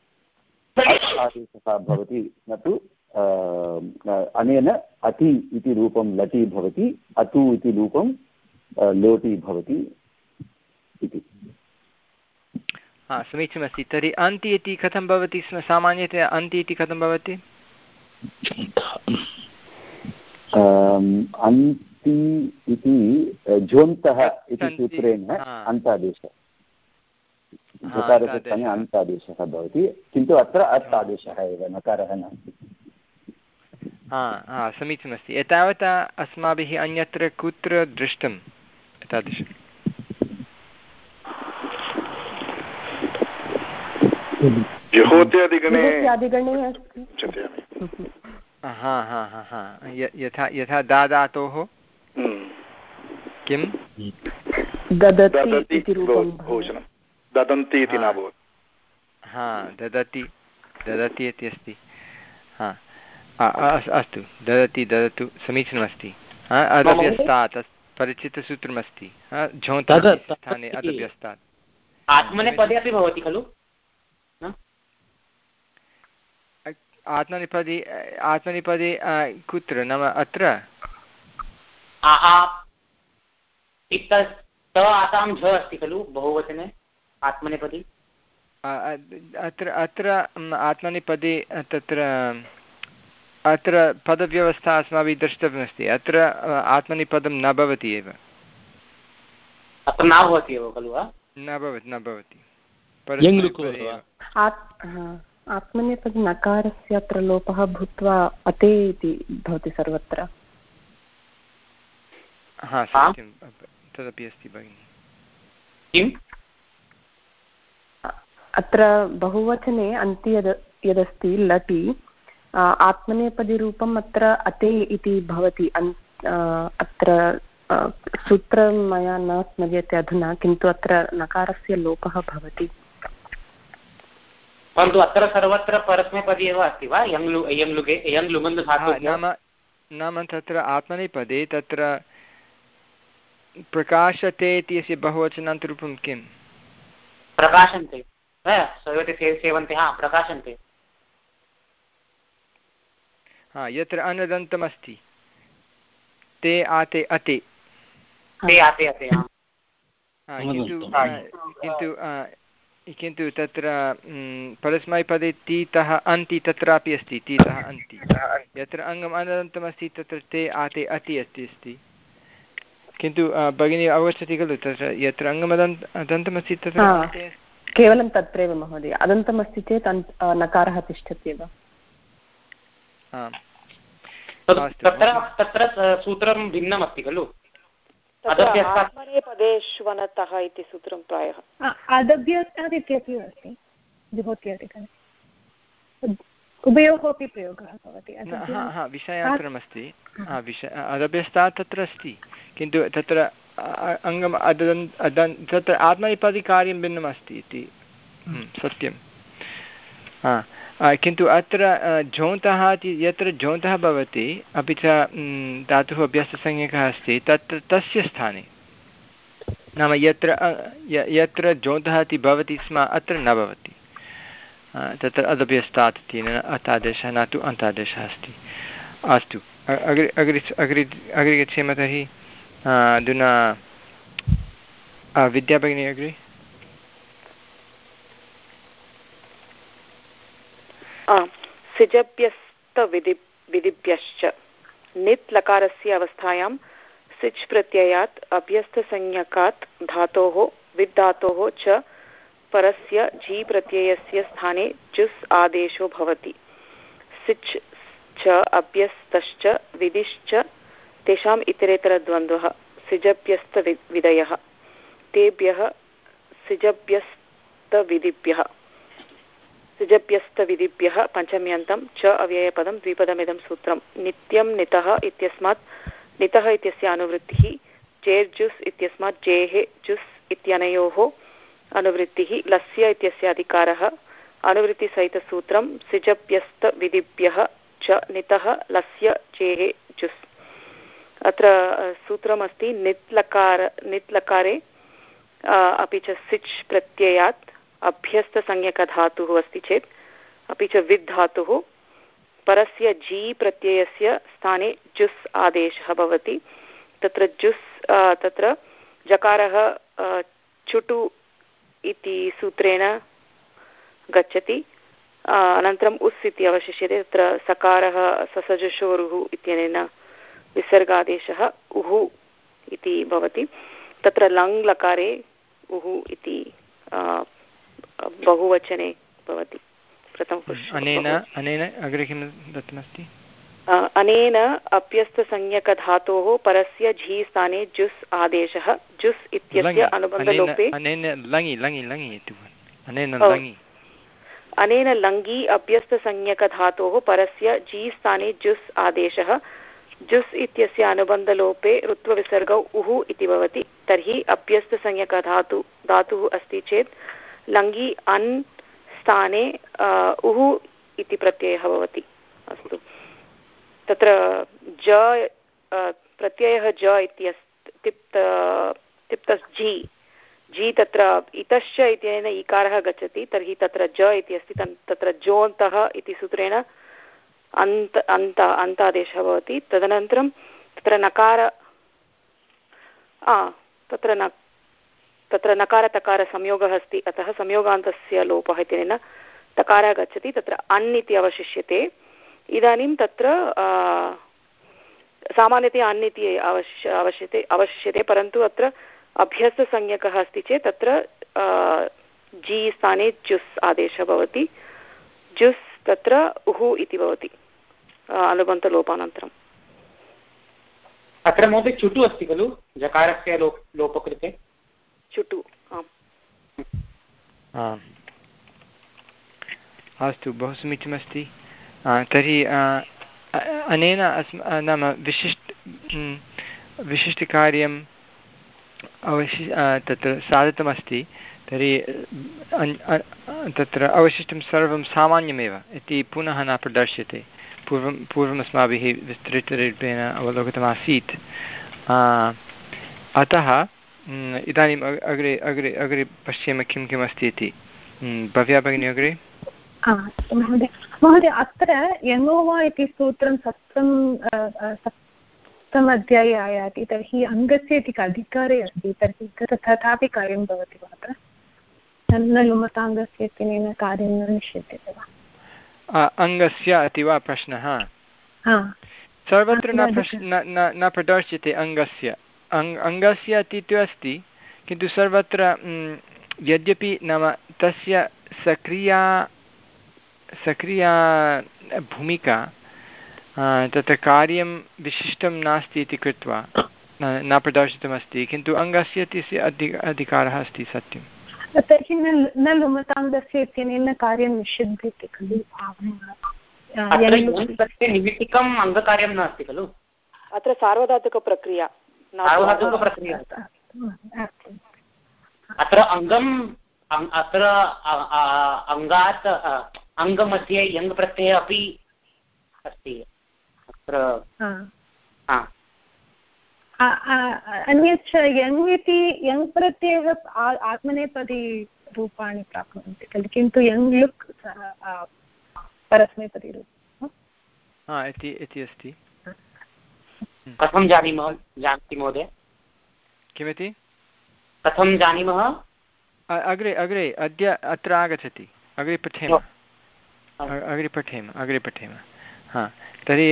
आदेशः भवति, न तु अनेन अति इति रूपं लटि भवति, अतु इति रूपं लोटि भवति इति। हा, समीचीनमस्ति। तर्हि अन्ति इति कथं भवति स्म? सामान्यतया अन्ति इति कथं भवति? अन्ति इति झोन्तः इति सूत्रेण अन्तादेशः, झकारस्य स्थाने अन्तादेशः भवति, किन्तु अत्र अत् आदेशः एव, नकारः नास्ति। हा हा समीचीनमस्ति। एतावता अस्माभिः अन्यत्र कुत्र दृष्टम् एतादृशम्? हा हा हा हा यथा यथा दादातोः किं ददति इति भोजनं, ददन्ति इति न भवति। हा ददति ददति इति अस्ति। हा अस्तु, ददति ददतु समीचीनमस्ति। अदभ्यस्तात् परिचितसूत्रमस्ति, झोन्तः स्थाने अदभ्यस्तात्। आत्मनेपदे अपि भवति खलु? आत्मनेपदी आत्मनेपदी कुत्र? नाम अत्र आतां झ अस्ति खलु बहुवचने आत्मनेपदी? अत्र अत्र आत्मनेपदी तत्र अत्र पदव्यवस्था अस्माभिः द्रष्टव्यमस्ति। अत्र आत्मनेपदं न भवति एव, अत्र न भवति एव खलु? न भवति न भवति आत्मनेपदी नकारस्य अत्र लोपः भूत्वा अते इति भवति सर्वत्र। हा सत्यं, तदपि अस्ति भगिनि। किम्? अत्र बहुवचने अन्ति यद् यदस्ति लटि, आत्मनेपदीरूपम् अत्र अते इति भवति। अत्र सूत्रं मया न स्मर्यते अधुना, किन्तु अत्र नकारस्य लोपः भवति। परन्तु अत्र सर्वत्र परस्मैपदी एव अस्ति वा? यङ् लु यङ् लुगे यङ् लुमन्द धातुः नाम नाम तत्र आत्मनेपदे तत्र प्रकाशते इत्यस्य बहुवचनान्तरूपं किम्? प्रकाशन्ते, सेवन्ते, हा प्रकाशन्ते। हा, यत्र अनदन्तमस्ति ते आते अते, ते आते अते, किन्तु किन्तु किन्तु तत्र परस्मैपदे तीतः अन्ति तत्रापि अस्ति, तीतः अन्ति। यत्र अङ्गम् अनदन्तमस्ति तत्र ते आते अति अस्ति अस्ति किन्तु भगिनी अवगच्छति खलु? तत्र यत्र अङ्गमदन्त अदन्तमस्ति तत्र केवलं तत्रैव महोदय, अदन्तमस्ति चेत् नकारः तिष्ठति एव। तत्र सूत्रं भिन्नमस्ति खलु? आत्मनेपदेष्वनतः इति सूत्रं प्रायः अदभ्यस्तात् इत्यपि अस्ति विभूत्यधिकरणे, उभयोः अपि प्रयोगः भवति। हा विषयान्तरमस्ति, अदभ्यस्तात् तत्र अस्ति, किन्तु तत्र अङ्गम् अदन् अदन् तत्र आत्मनेपदीकार्यं भिन्नमस्ति इति सत्यं। हा, किन्तु अत्र झोन्तः इति यत्र झोन्तः भवति अपि च धातुः अभ्यस्तसंज्ञकः अस्ति तत्र तस्य स्थाने, नाम यत्र यत्र झोन्तः इति भवति स्म अत्र न भवति, तत्र अदभ्यस्तात् इत्यनेन अतादेशः न तु अन्तादेशः अस्ति। अस्तु, अग्रे अग्रे अग्रे अग्रे गच्छेम। तर्हि अधुना विद्या भगिनी अग्रे। सिजभ्यस्तविधि विधिभ्यश्च नित् लकारस्य अवस्थायां सिच् प्रत्ययात् अभ्यस्तसंज्ञकात् धातोः विद्धातोः च परस्य जी प्रत्ययस्य स्थाने जुस् आदेशो भवति। सिच् च अभ्यस्तश्च विधिश्च तेषाम् इतरेतरद्वन्द्वः सिजभ्यस्तविधयः, तेभ्यः सिजभ्यस्तविधिभ्यः सिजभ्यस्तविधिभ्यः पञ्चम्यन्तं च अव्ययपदं द्विपदमिदं सूत्रं। नित्यं नितः इत्यस्मात् नितः इत्यस्य अनुवृत्तिः, चेर्जुस् इत्यस्मात् जेः जुस् इत्यनयोः अनुवृत्तिः लस्य इत्यस्य अधिकारः अनुवृत्तिसहितसूत्रं सिजप्यस्तविधिभ्यः च नितः लस्य चेः जुस्। अत्र सूत्रमस्ति नित् लकार नित् लकारे अपि च सिच् प्रत्ययात् अभ्यस्तसंज्ञकधातुः अस्ति चेत् अपि च विद् धातुः परस्य जी प्रत्ययस्य स्थाने जुस् आदेशः भवति। तत्र जुस् तत्र जकारः चुटु इति सूत्रेण गच्छति, अनन्तरम् उस् इति अवशिष्यते। तत्र सकारः ससजुषोरुः इत्यनेन विसर्गादेशः उः इति भवति। तत्र लङ् लकारे उः इति बहुवचने भवति। अनेन अनेन अग्रे किं दत्तमस्ति? अनेन अप्यस्तसंज्ञकधातोः परस्य झी स्थाने जुस् आदेशः जुस् इत्यस्य अनुबन्धलोपे अनेन लङि लङि लङि इति अनेन लङि अनेन लङ्गि अभ्यस्तसंज्ञकधातोः परस्य जी स्थाने जुस् आदेशः जुस् इत्यस्य अनुबन्धलोपे ऋत्वविसर्गौ उः इति भवति। तर्हि अभ्यस्तसंज्ञकधातु धातुः अस्ति चेत् लङ्गि अन् स्थाने उः इति प्रत्ययः भवति। अस्तु, तत्र ज प्रत्ययः ज इति तिप्त तिप्तस् झि झि तत्र इतश्च इत्यनेन इकारः गच्छति, तर्हि तत्र ज इति अस्ति, तत्र जोन्तः इति सूत्रेण अन्त अन्त अन्तादेशः भवति। तदनन्तरं तत्र नकार तत्र न तत्र नकारतकारसंयोगः अस्ति, अतः संयोगान्तस्य लोपः इत्यनेन तकारः गच्छति, तत्र अन् इति अवशिष्यते। इदानीं तत्र सामान्यतया अन् इति अवश्य अवश्यते अवशिष्यते, परन्तु अत्र अभ्यस्तसंज्ञकः अस्ति चेत् तत्र जी स्थाने जुस् आदेशः भवति। जुस् तत्र उः इति भवति अनुबन्धलोपानन्तरम्। अत्र महोदय चुटु अस्ति खलु जकारस्य लोप लोपकृते? चुटु, आम्। अस्तु, बहु समीचीनमस्ति। तर्हि अनेन अस्म नाम विशिष्ट विशिष्टकार्यम् अवशि तत्र साधितमस्ति। तर्हि तत्र अवशिष्टं सर्वं सामान्यमेव इति पुनः न प्रदर्श्यते। पूर्वं पूर्वम् अस्माभिः विस्तृतरूपेण अवलोकितमासीत्। अतः इदानीम् अग्रे अग्रे अग्रे पश्यामः किं किम् अस्ति इति। भव्या भगिनी अग्रे। महोदय महोदय अत्र यङोवा इति सूत्रं सप्तम सप्तमाध्याये आयाति, तर्हि अङ्गस्य इति अधिकारे अस्ति, तर्हि तथापि कार्यं भवति वा? अत्र न लुमताङ्गस्य इत्यनेन कार्यं न निश्चियते वा? अङ्गस्य इति वा प्रश्नः? सर्वत्र न प्रश्न न प्रदर्श्यते अङ्गस्य। अङ् अङ्गस्य इति तु अस्ति, किन्तु सर्वत्र यद्यपि नाम तस्य सक्रिया सक्रिया भूमिका तत्र कार्यं विशिष्टं नास्ति इति कृत्वा न प्रदर्शितमस्ति, किन्तु अङ्गस्य इत्यस्य अधि अधिकारः अस्ति, सत्यं। तर्हि न लुमताङ्गस्य इत्यनेन कार्यं निषिध्यते खलु? निमित्तिकम् अङ्गकार्यं नास्ति खलु? अत्र सार्वधातुकप्रक्रिया सार्वधातुकप्रक्रिया अत्र अङ्गम् अत्र अङ्गात् अङ्गमध्ये यङ् प्रत्ययः अपि अस्ति अत्र। अन्यच्च यङ् इति यङ् प्रत्ययः आत्मनेपदी रूपाणि प्राप्नुवन्ति खलु, किन्तु यङ् लुक् परस्मैपदी रूपम् इति अस्ति। कथं जानीमः जानति महोदय? किमिति? कथं जानीमः? अग्रे अग्रे अद्य अत्र आगच्छति, अग्रे पठेम अग्रे पठेम अग्रे पठेम हा तर्हि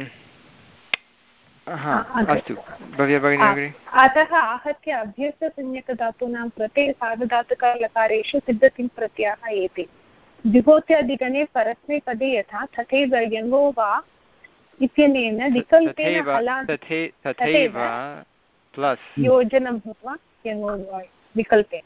अस्तु भव्या भगिनी अग्रे। अतः आहत्य अभ्यस्तसंज्ञकधातूनां प्रत्यय सार्वधातुकलकारेषु सिद्धतिङ् प्रत्ययाः एते। विभूत्यादिगणे परस्मैपदे यथा तथैव यङो वा इत्यनेन विकल्पेन तथैव प्लस् योजनं भूत्वा यङो वा विकल्पेन,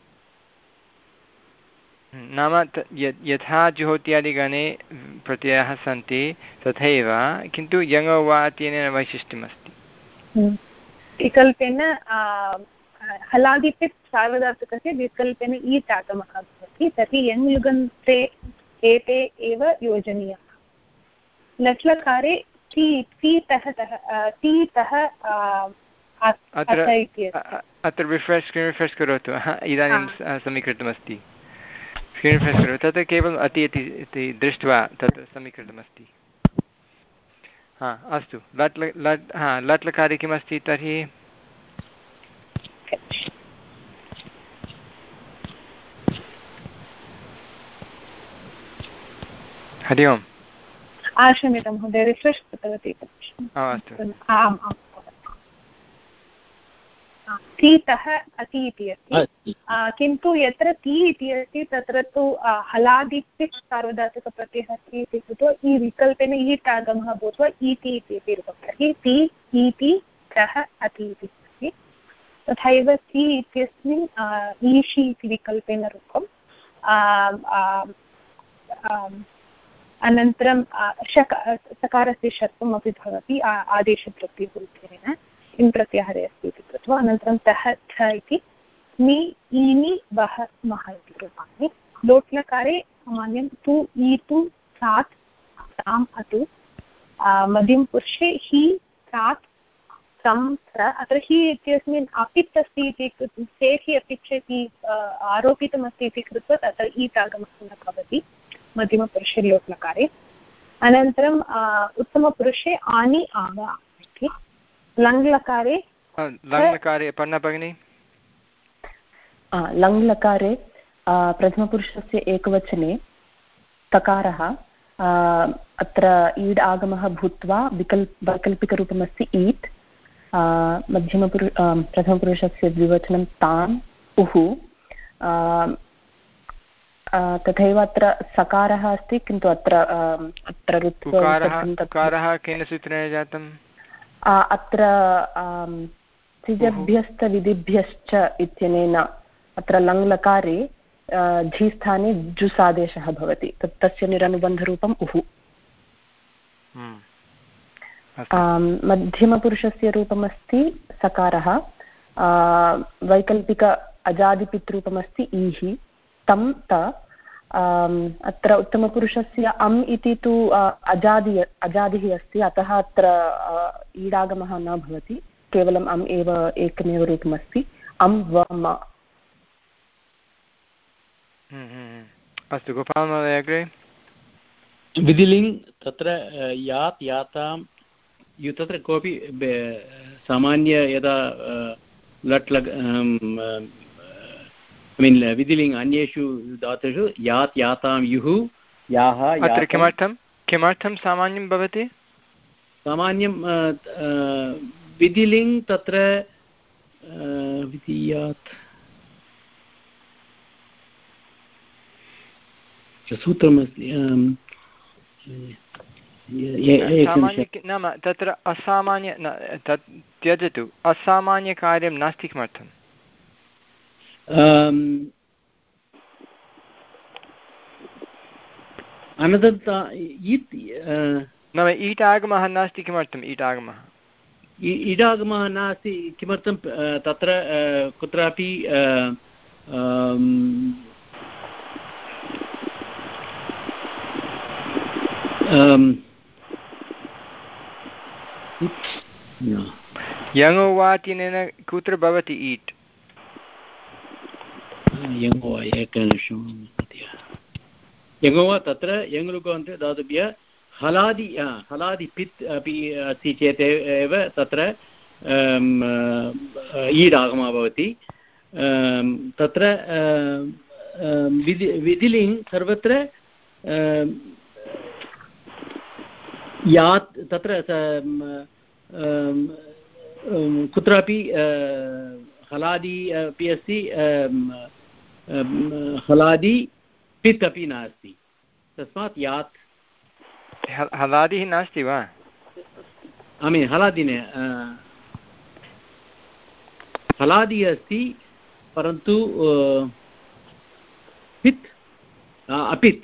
नाम यथा जुहोत्यादिगणे प्रत्ययाः सन्ति तथैव, किन्तु यङो वा इत्यनेन वैशिष्ट्यमस्ति। विकल्पेन हलादिपित् सार्वधातुकस्य विकल्पेन ईट् आगमः भवति तर्हि यङ् युगन्ते एते एव योजनीयाः। लट्लकारे ति तितः तितः अत्र रिफ्रेश् स्क्रीन् रिफ्रेश् करोतु इदानीं समीकृतमस्ति स्क्रीन् रिफ्रेश् करोतु तत् केवलम् अति इति दृष्ट्वा तत् समीकृतमस्ति। हा अस्तु लट् लट् हा लट् लकारे किमस्ति तर्हि हरि ओम् क्षम्यतां महोदय रिफ्रेश् कृतवती आम् आम् तीतः अति इति अस्ति किन्तु यत्र ति इति अस्ति तत्र तु हलादिपित् सार्वधातुकप्रत्ययः अस्ति इति कृत्वा इ विकल्पेन ईट् आगमः भूत्वा इति इति रूपं तर्हि ति इति तः अति इति अस्ति तथैव ति इत्यस्मिन् ईषि इति विकल्पेन रूपं अनन्तरं शक सकारस्य षत्वम् अपि भवति आदेशप्रत्ययरूपेण इन् प्रत्याहारे अस्ति इति कृत्वा अनन्तरं तः थ इति मि ईनि वः मः इति रूपाणि। लोट्लकारे सामान्यं तु ईतु सात् ताम् अतु मध्यमपुरुषे हि सात् तं त्र अत्र हि इत्यस्मिन् अपित् अस्ति इति सेहि अपिच् इति आरोपितमस्ति इति कृत्वा तत्र ईट् आगमः न भवति मध्यमपुरुषे लोट्लकारे। अनन्तरम् उत्तमपुरुषे आनि आवा इति लङ्लकारे लङ्लकारे पर्णा भगिनी लङ्लकारे प्रथमपुरुषस्य एकवचने तकारः अत्र ईड् आगमः भूत्वा विकल्प वैकल्पिकरूपमस्ति ईट् मध्यमपुरु प्रथमपुरुषस्य द्विवचनं तान् उः तथैव अत्र सकारः अस्ति किन्तु अत्र अत्र ऋत्वकारः केन सूत्रेण जातम् अत्र तिजभ्यस्तविधिभ्यश्च इत्यनेन अत्र लङ्लकारे झि स्थाने जुस् आदेशः भवति तत् तस्य निरनुबन्धरूपम् उः। मध्यमपुरुषस्य रूपमस्ति सकारः वैकल्पिक अजादिपितृरूपमस्ति ईहि तं त अत्र उत्तमपुरुषस्य अम् इति तु अजादि अजादिः अस्ति अतः अत्र ईडागमः न भवति केवलम् अम् एव एकमेव रूपमस्ति अम् व म। अस्तु गोपालमहोदय अग्रे विधिलिङ् तत्र यात् यातां यु तत्र कोऽपि सामान्य यदा लट् लग् I mean विधिलिङ् अन्येषु धातुषु यात् यातां युः याः अत्र किमर्थं किमर्थं सामान्यं भवति सामान्यं विधिलिङ् तत्र विधियात् सूत्रमस्ति नाम तत्र असामान्य तत् त्यजतु असामान्यकार्यं नास्ति किमर्थम् नाम ईट् आगमः नास्ति किमर्थम् ईट् आगमः ईडागमः नास्ति किमर्थं तत्र कुत्रापि यङो वा इत्यनेन कुत्र भवति ईट् यङो वा एकनिमिषं यङो वा तत्र यङ् लुकान्ते धातुभ्यः हलादि हलादि पित् अपि अस्ति चेत् एव तत्र ईड् आगमः भवति तत्र विधि विधिलिङ् सर्वत्र यात् तत्र कुत्रापि हलादि अपि अस्ति हलादि पित् अपि नास्ति तस्मात् यात् हलादिः नास्ति वा ऐ मीन् हलादि न हलादि अस्ति परन्तु पित् अपित्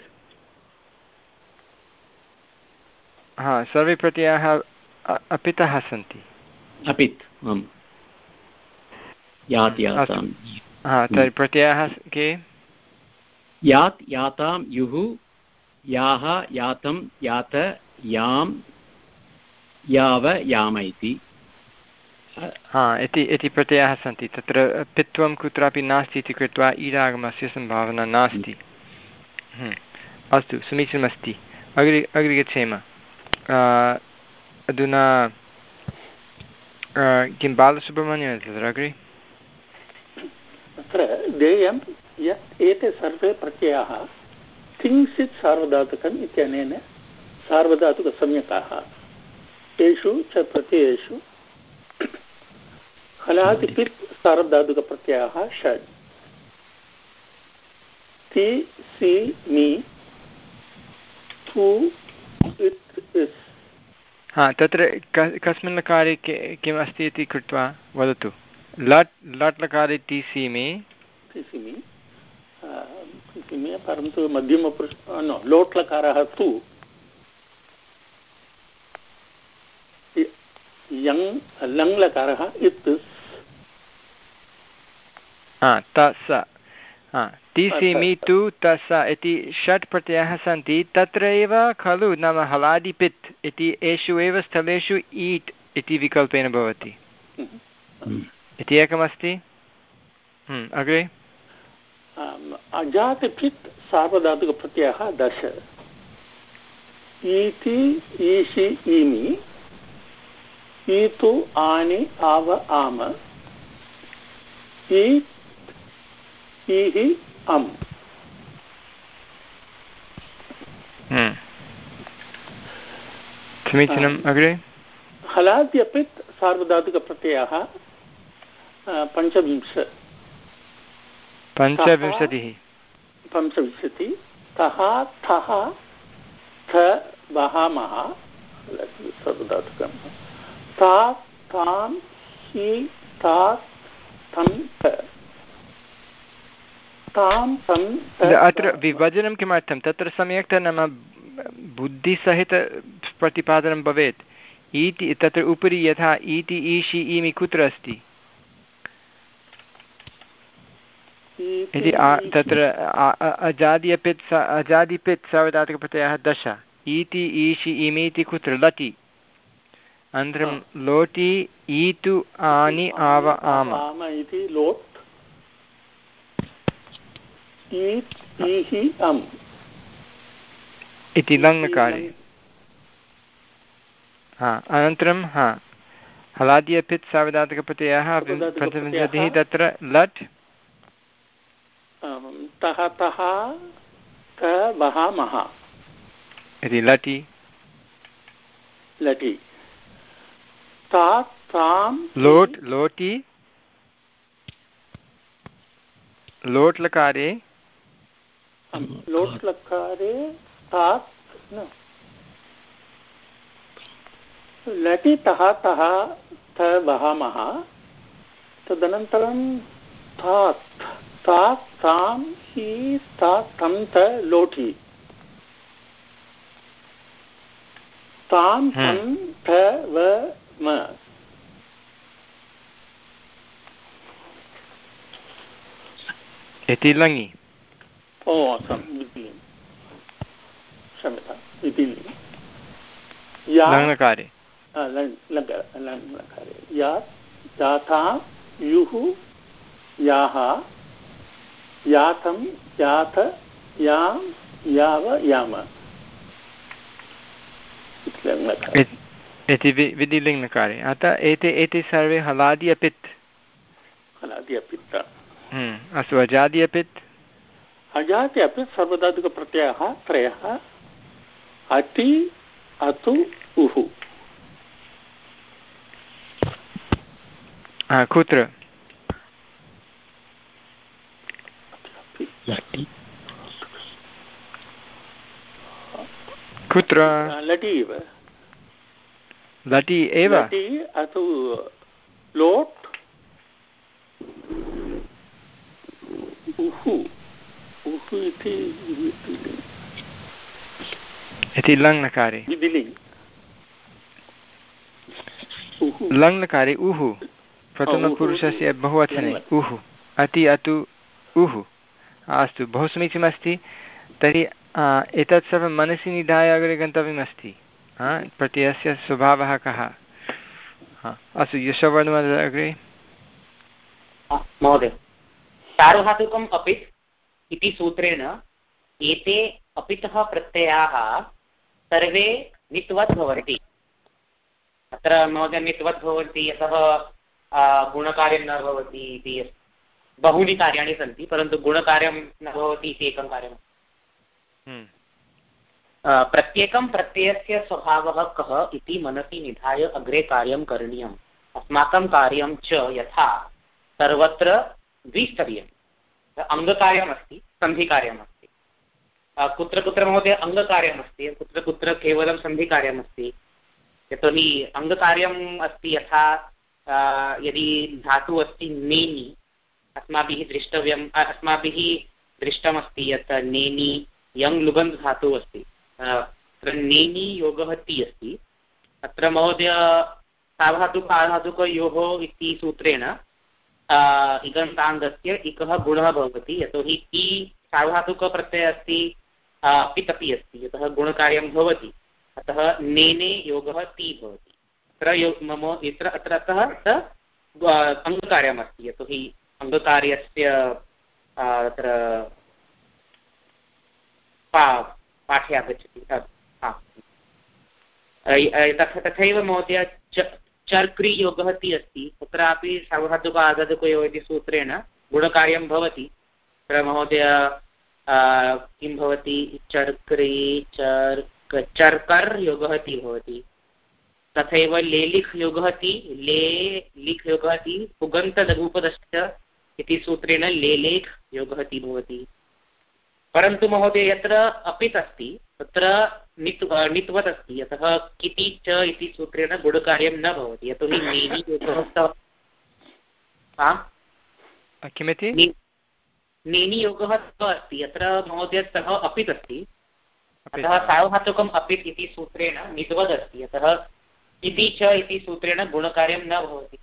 हा सर्वे प्रत्ययाः अपितः सन्ति अपित् आम् यात् यातां तर्हि प्रत्ययाः के? यात् यातां युः याः यातं यात यां याव याम इति हा इति इति प्रत्ययाः सन्ति। तत्र पित्वं कुत्रापि नास्ति इति कृत्वा ईडागमस्य सम्भावना नास्ति। अस्तु, समीचीनमस्ति। अग्रे अग्रे गच्छेम। अधुना किं बालसुब्रह्मण्यं तत्र अग्रे अत्र देयं यत् एते सर्वे प्रत्ययाः किञ्चित् सार्वधातुकम् इत्यनेन सार्वधातुकसंज्ञकाः। तेषु च प्रत्ययेषु हलादिपित् सार्वधातुकप्रत्ययाः षड्। ति सि मि तु इत् इस्। हा तत्र कस्मिन् लकारे किम् अस्ति इति कृत्वा वदतु। लट् लट् लकारे ति सि मे तिसिमि तिसिमि परन्तु मध्यमपुरुष न लोट् लकारः तु यङ् लङ् लकारः इत् हा तस हा तिसिमि तु तस इति षट् प्रत्ययाः सन्ति। तत्र एव खलु नाम हलादिपित् इति एषु एव स्थलेषु ईट् इति विकल्पेन भवति इति एकमस्ति। अग्रे अजातिपित् सार्वधातुकप्रत्ययः दश। ईति ईशि ईमि ईतु आनि आव आम ईत् ईहि अम्। समीचीनम्। अग्रे हलाद्यपित् सार्वधातुकप्रत्ययः पञ्चविंश पञ्चविंशतिः पञ्चविंशति तः थः थ वहामः सार्वधातुकं ता तां हि ता तं त तां तं अत्र विभजनं किमर्थं? तत्र सम्यक्तया नाम बुद्धिसहित प्रतिपादनं भवेत्। इति तत्र उपरि यथा इति ईशि ईमि कुत्र अस्ति इति तत्र अजादिपित् अजादिपित् सार्वधातुकप्रत्ययः दश। इति ईशि ईमि इति कुत्र? लटि। अनन्तरं लोटि ईतु आनि आव आम इति लोट् ईत् ईहि अम् इति लङ्लकारे। हा अनन्तरं हा हलादियपित् सार्वधातुकप्रत्ययः पञ्चविंशतिः तत्र लट् तः तः थ वहामः इति लटि लटि ता तां लोट् लोटि लोट् लकारे लोट् लकारे तात् न लटि तः तः थ वहामः तदनन्तरं तात् तात् तां हि तात् तं त लोटि तां तं थ व म इति लङि। ओ विधिलिङ् क्षम्यतां विधिलिङ् लङ्लकारे लङ्लकारे यात् याथा युः याः यातं याथ यां याव याम इति विधिलिङ्गकारे। अतः एते एते सर्वे हलादि अपित् हलादि अपित् अस्तु। अजादि अपित् अजाति अपित् सार्वधातुकप्रत्ययः त्रयः अति अतु उः। कुत्र? कुत्र? लटि एव लटि एव लटि अतु लोट् उहु उहु इति इति लङ्लकारे विधिलिङ्ग् लङ्लकारे उहु प्रथमपुरुषस्य बहुवचने उः अति अतु उः अस्तु बहु समीचीनमस्ति तर्हि एतत् सर्वं मनसि निधाय अग्रे गन्तव्यमस्ति प्रत्ययस्य स्वभावः कः अस्तु यशवर्णः अग्रे महोदय सार्वधातुकम् अपित् इति सूत्रेण एते अपितः प्रत्ययाः सर्वे नित्वत् भवन्ति अत्र महोदय नित्वत् भवन्ति यतः गुणकार्यं न भवति इति बहूनि कार्याणि सन्ति परन्तु गुणकार्यं न भवति इति एकं कार्यम् प्रत्येकं प्रत्ययस्य स्वभावः कः इति मनसि निधाय अग्रे कार्यं करणीयम् अस्माकं कार्यं च यथा सर्वत्र द्विस्तरीयम् अङ्गकार्यमस्ति सन्धिकार्यमस्ति कुत्र कुत्र महोदय अङ्गकार्यमस्ति कुत्र कुत्र केवलं सन्धिकार्यमस्ति यतोहि अङ्गकार्यम् अस्ति यथा यदि धातुः अस्ति नेनि अस्माभिः द्रष्टव्यम् अस्माभिः दृष्टमस्ति यत् नेनि यङ् लुबन्त् धातुः अस्ति अत्र नेनि योगः ति अस्ति अत्र महोदय सार्वधातुक आधातुकयोः इति सूत्रेण इगन्ताङ्गस्य इकः गुणः भवति यतोहि ति सार्वधातुकप्रत्ययः अस्ति पित् अपि अस्ति यतः गुणकार्यं भवति अतः नेने योगः ति भवति अत्र मम यत्र अत्र अतः अङ्गकार्यमस्ति यतोहि अङ्गकार्यस्य अत्र पाठे आगच्छति तथैव महोदय चर्क्रियोगः ति अस्ति तत्रापि सार्वधातुक आधातुकयोः इति सूत्रेण गुणकार्यं भवति तत्र महोदय किं भवति चर्क्रि चर्क चर्कर् योगः ति भवति तथैव लेलिख् योगः ति ले लिख् योगः ति पुगन्तलघुपदश्च इति सूत्रेण लेलेख् योगः ति भवति परन्तु महोदय यत्र अपित् अस्ति तत्र नित् नित्वत् अस्ति यतः किति च इति सूत्रेण गुणकार्यं न भवति यतोहि नेनि योगः किमिति नेनि योगः अस्ति यत्र महोदय सः अपित् अस्ति अतः सार्वधातुकम् अपित् इति सूत्रेण नित्वत् अस्ति यतः इति च इति सूत्रेण गुणकार्यं न भवति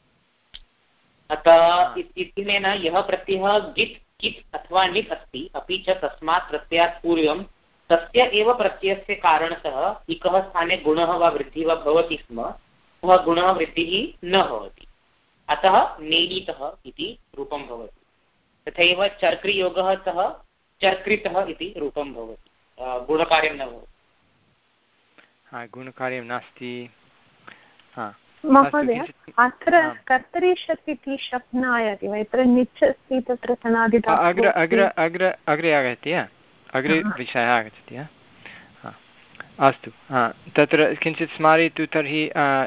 अतः इत्यनेन यः प्रत्ययः गित् कित् अथवा नित् अस्ति अपि च तस्मात् प्रत्ययात् पूर्वं तस्य एव प्रत्ययस्य कारणतः इकः स्थाने गुणः वा वृद्धिः वा भवति स्म सः गुणः वृद्धिः न भवति अतः नेनितः इति रूपं भवति तथैव चर्क्रियोगः सः चर्क्रितः इति रूपं भवति गुणकार्यं न भवति गुणकार्यं नास्ति महोदय अत्र कर्तरि शप् इति शप् न आयाति वा यत्र निच् अस्ति तत्र सनादिधातुः अग्रे अग्रे अग्रे अग्रे आगच्छति अग्रे विषयः आगच्छति अस्तु तत्र किञ्चित् स्मारयतु तर्हि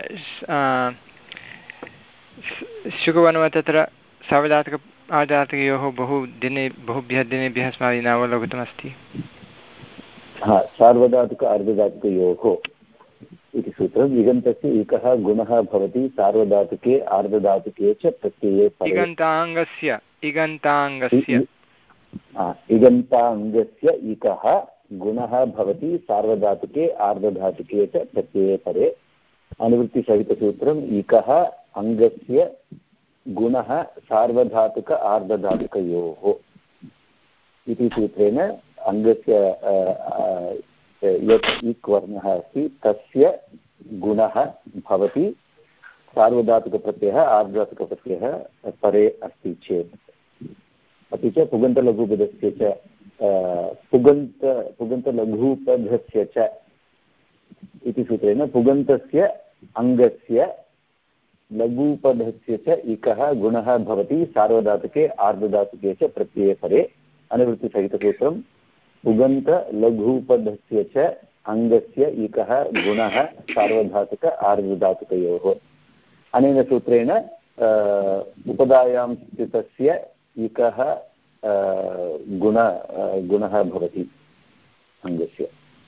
शुकवर्णः तत्र सार्वधातुक आर्धातुकयोः बहु दिने बहुभ्यः दिनेभ्यः अस्माभिः नावलोकितमस्ति सार्वधातुक अर्धधातुकयोः इति सूत्रम् इगन्तस्य एकः गुणः भवति सार्वधातुके आर्धधातुके च प्रत्यये इगन्ताङ्गस्य इगन्ताङ्गस्य इगन्ताङ्गस्य एकः गुणः भवति सार्वधातुके आर्धधातुके च प्रत्यये परे अनुवृत्तिसहितसूत्रम् एकः अङ्गस्य गुणः सार्वधातुक आर्धधातुकयोः इति सूत्रेण अङ्गस्य यत् इक् वर्णः अस्ति तस्य गुणः भवति सार्वधातुकप्रत्ययः आर्धधातुकप्रत्ययः परे अस्ति चेत् अपि च पुगन्तलघुपदस्य च पुगन्त पुगन्तलघुपदस्य च इति सूत्रेण पुगन्तस्य अङ्गस्य लघुपदस्य च इकः गुणः भवति सार्वधातुके आर्धधातुके च प्रत्यये परे अनुवृत्तिसहितसूत्रं पुगन्त लघुपदस्य च अङ्गस्य इकः गुणः सार्वधातुक आर्धधातुकयोः अनेन सूत्रेण उपधायां स्थितस्य इकः गुण गुणः भवति अङ्गस्य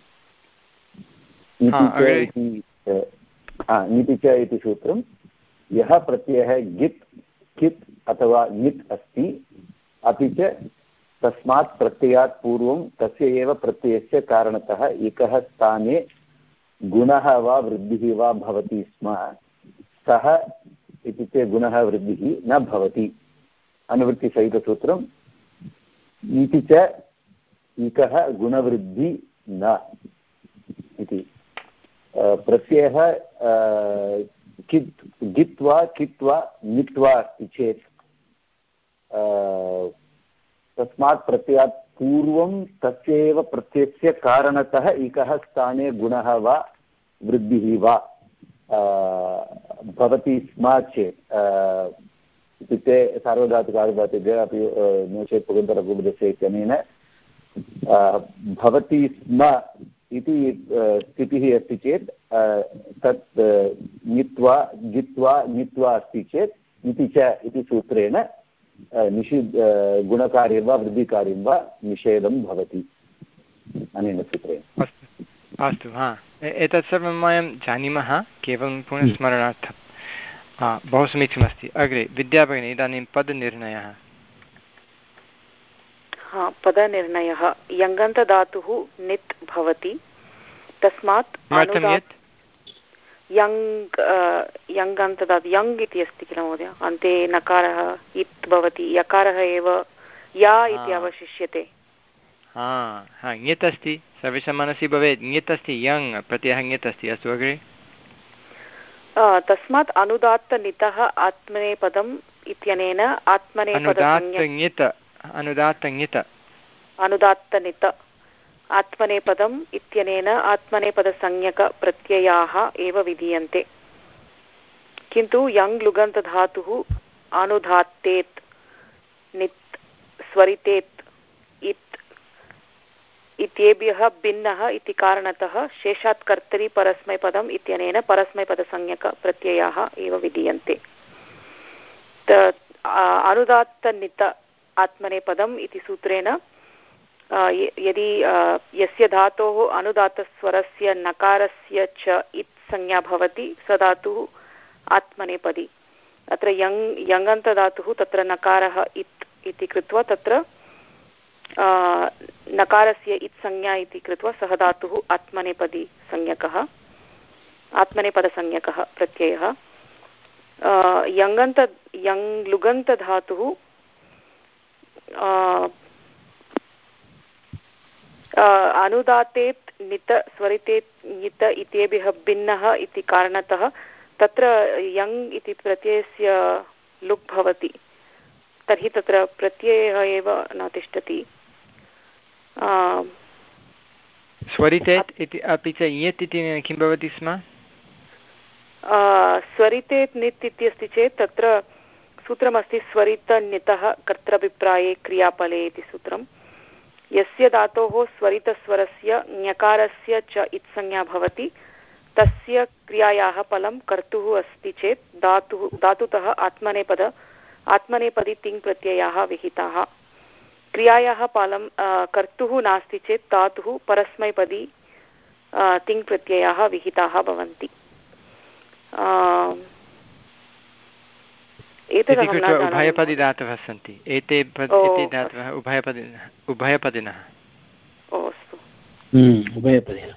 नीति च इति सूत्रं यः प्रत्ययः गित् कित् अथवा नित् अस्ति अपि च तस्मात् प्रत्ययात् पूर्वं तस्य एव प्रत्ययस्य कारणतः एकः स्थाने गुणः वा वृद्धिः वा भवति स्म सः इत्युक्ते गुणः वृद्धिः न भवति अनुवृत्तिसहितसूत्रं इति च इकः गुणवृद्धि न इति प्रत्ययः कित् गित्वा कित्वा नित्वा अस्ति चेत् तस्मात् प्रत्ययात् पूर्वं तस्यैव प्रत्ययस्य कारणतः इकः स्थाने गुणः वा वृद्धिः वा भवति स्म चेत् इत्युक्ते सार्वधातुकार्धधातुभ्यः अपि नो चेत् पुगन्तलघुपदस्य इत्यनेन भवति स्म इति स्थितिः अस्ति चेत् तत् ङित्वा गित्वा ङित्वा अस्ति चेत् इति च इति सूत्रेण निषि गुणकार्यं वा वृद्धिकार्यं वा निषेधं भवति अनेन सूत्रेण। अस्तु अस्तु हा एतत् सर्वं वयं जानीमः केवलं पुनस्मरणार्थं। हा बहु समीचीनमस्ति। अग्रे विद्याभगिनी इदानीं पदनिर्णयः। हा पदनिर्णयः यङन्तधातुः नित् भवति तस्मात् यङ् यङन्तधातु यङ् इति अस्ति किल महोदय अन्ते नकारः इत् भवति यकारः एव या इति अवशिष्यते। हा हा ङित् अस्ति सर्वेषां मनसि भवेत् ङित् अस्ति यङ् प्रत्ययः ङित् अस्ति। अस्तु अग्रे तस्मात् अनुदात्तनितः आत्मनेपदम् इत्यनेन आत्मनेपदसंज्ञक अनुदात्तङित अनुदात्तनित आत्मनेपदम् इत्यनेन आत्मनेपदसंज्ञकप्रत्ययाः एव विधीयन्ते किन्तु यङ् लुगन्तधातुः अनुदात्तेत् नित् स्वरितेत् इत् इत्येभ्यः भिन्नः इति कारणतः शेषात् कर्तरि परस्मैपदम् इत्यनेन परस्मैपदसंज्ञकप्रत्ययाः एव विधीयन्ते। अनुदात्तनित आत्मनेपदम् इति सूत्रेण यदि यस्य धातोः अनुदात्तस्वरस्य नकारस्य च इत् संज्ञा भवति स धातुः आत्मनेपदी। अत्र यङ् यङन्तधातुः तत्र नकारः इत् इति कृत्वा तत्र नकारस्य इत् संज्ञा इति कृत्वा सः धातुः आत्मनेपदी संज्ञकः आत्मनेपदसंज्ञकः प्रत्ययः। यङन्त यङ् लुगन्तधातुः अनुदातेत् नित स्वरितेत् नित इत्येभ्यः भिन्नः इति कारणतः तत्र यङ् इति प्रत्ययस्य लुक् भवति तर्हि तत्र प्रत्ययः एव न तिष्ठति। स्वरितेत् इति अपि च यत् इति किं भवति स्म स्वरितेत् नित् इत्यस्ति चेत् तत्र सूत्रमस्ति स्वरितनितः कर्तृभिप्राये क्रियापले इति सूत्रं। यस्य धातोः स्वरितस्वरस्य ञकारस्य च इत्संज्ञा भवति तस्य क्रियायाः फलं कर्तुः अस्ति चेत् धातुः धातुतः आत्मनेपद आत्मनेपदी तिङ् प्रत्ययाः विहिताः। क्रियायाः फलं कर्तुः नास्ति चेत् धातुः परस्मैपदी तिङ् प्रत्ययाः विहिताः भवन्ति। उभयपदी धातवः सन्ति एते एते धातवः उभयपदिनः उभयपदिनः अस्तु उभयपदिनः।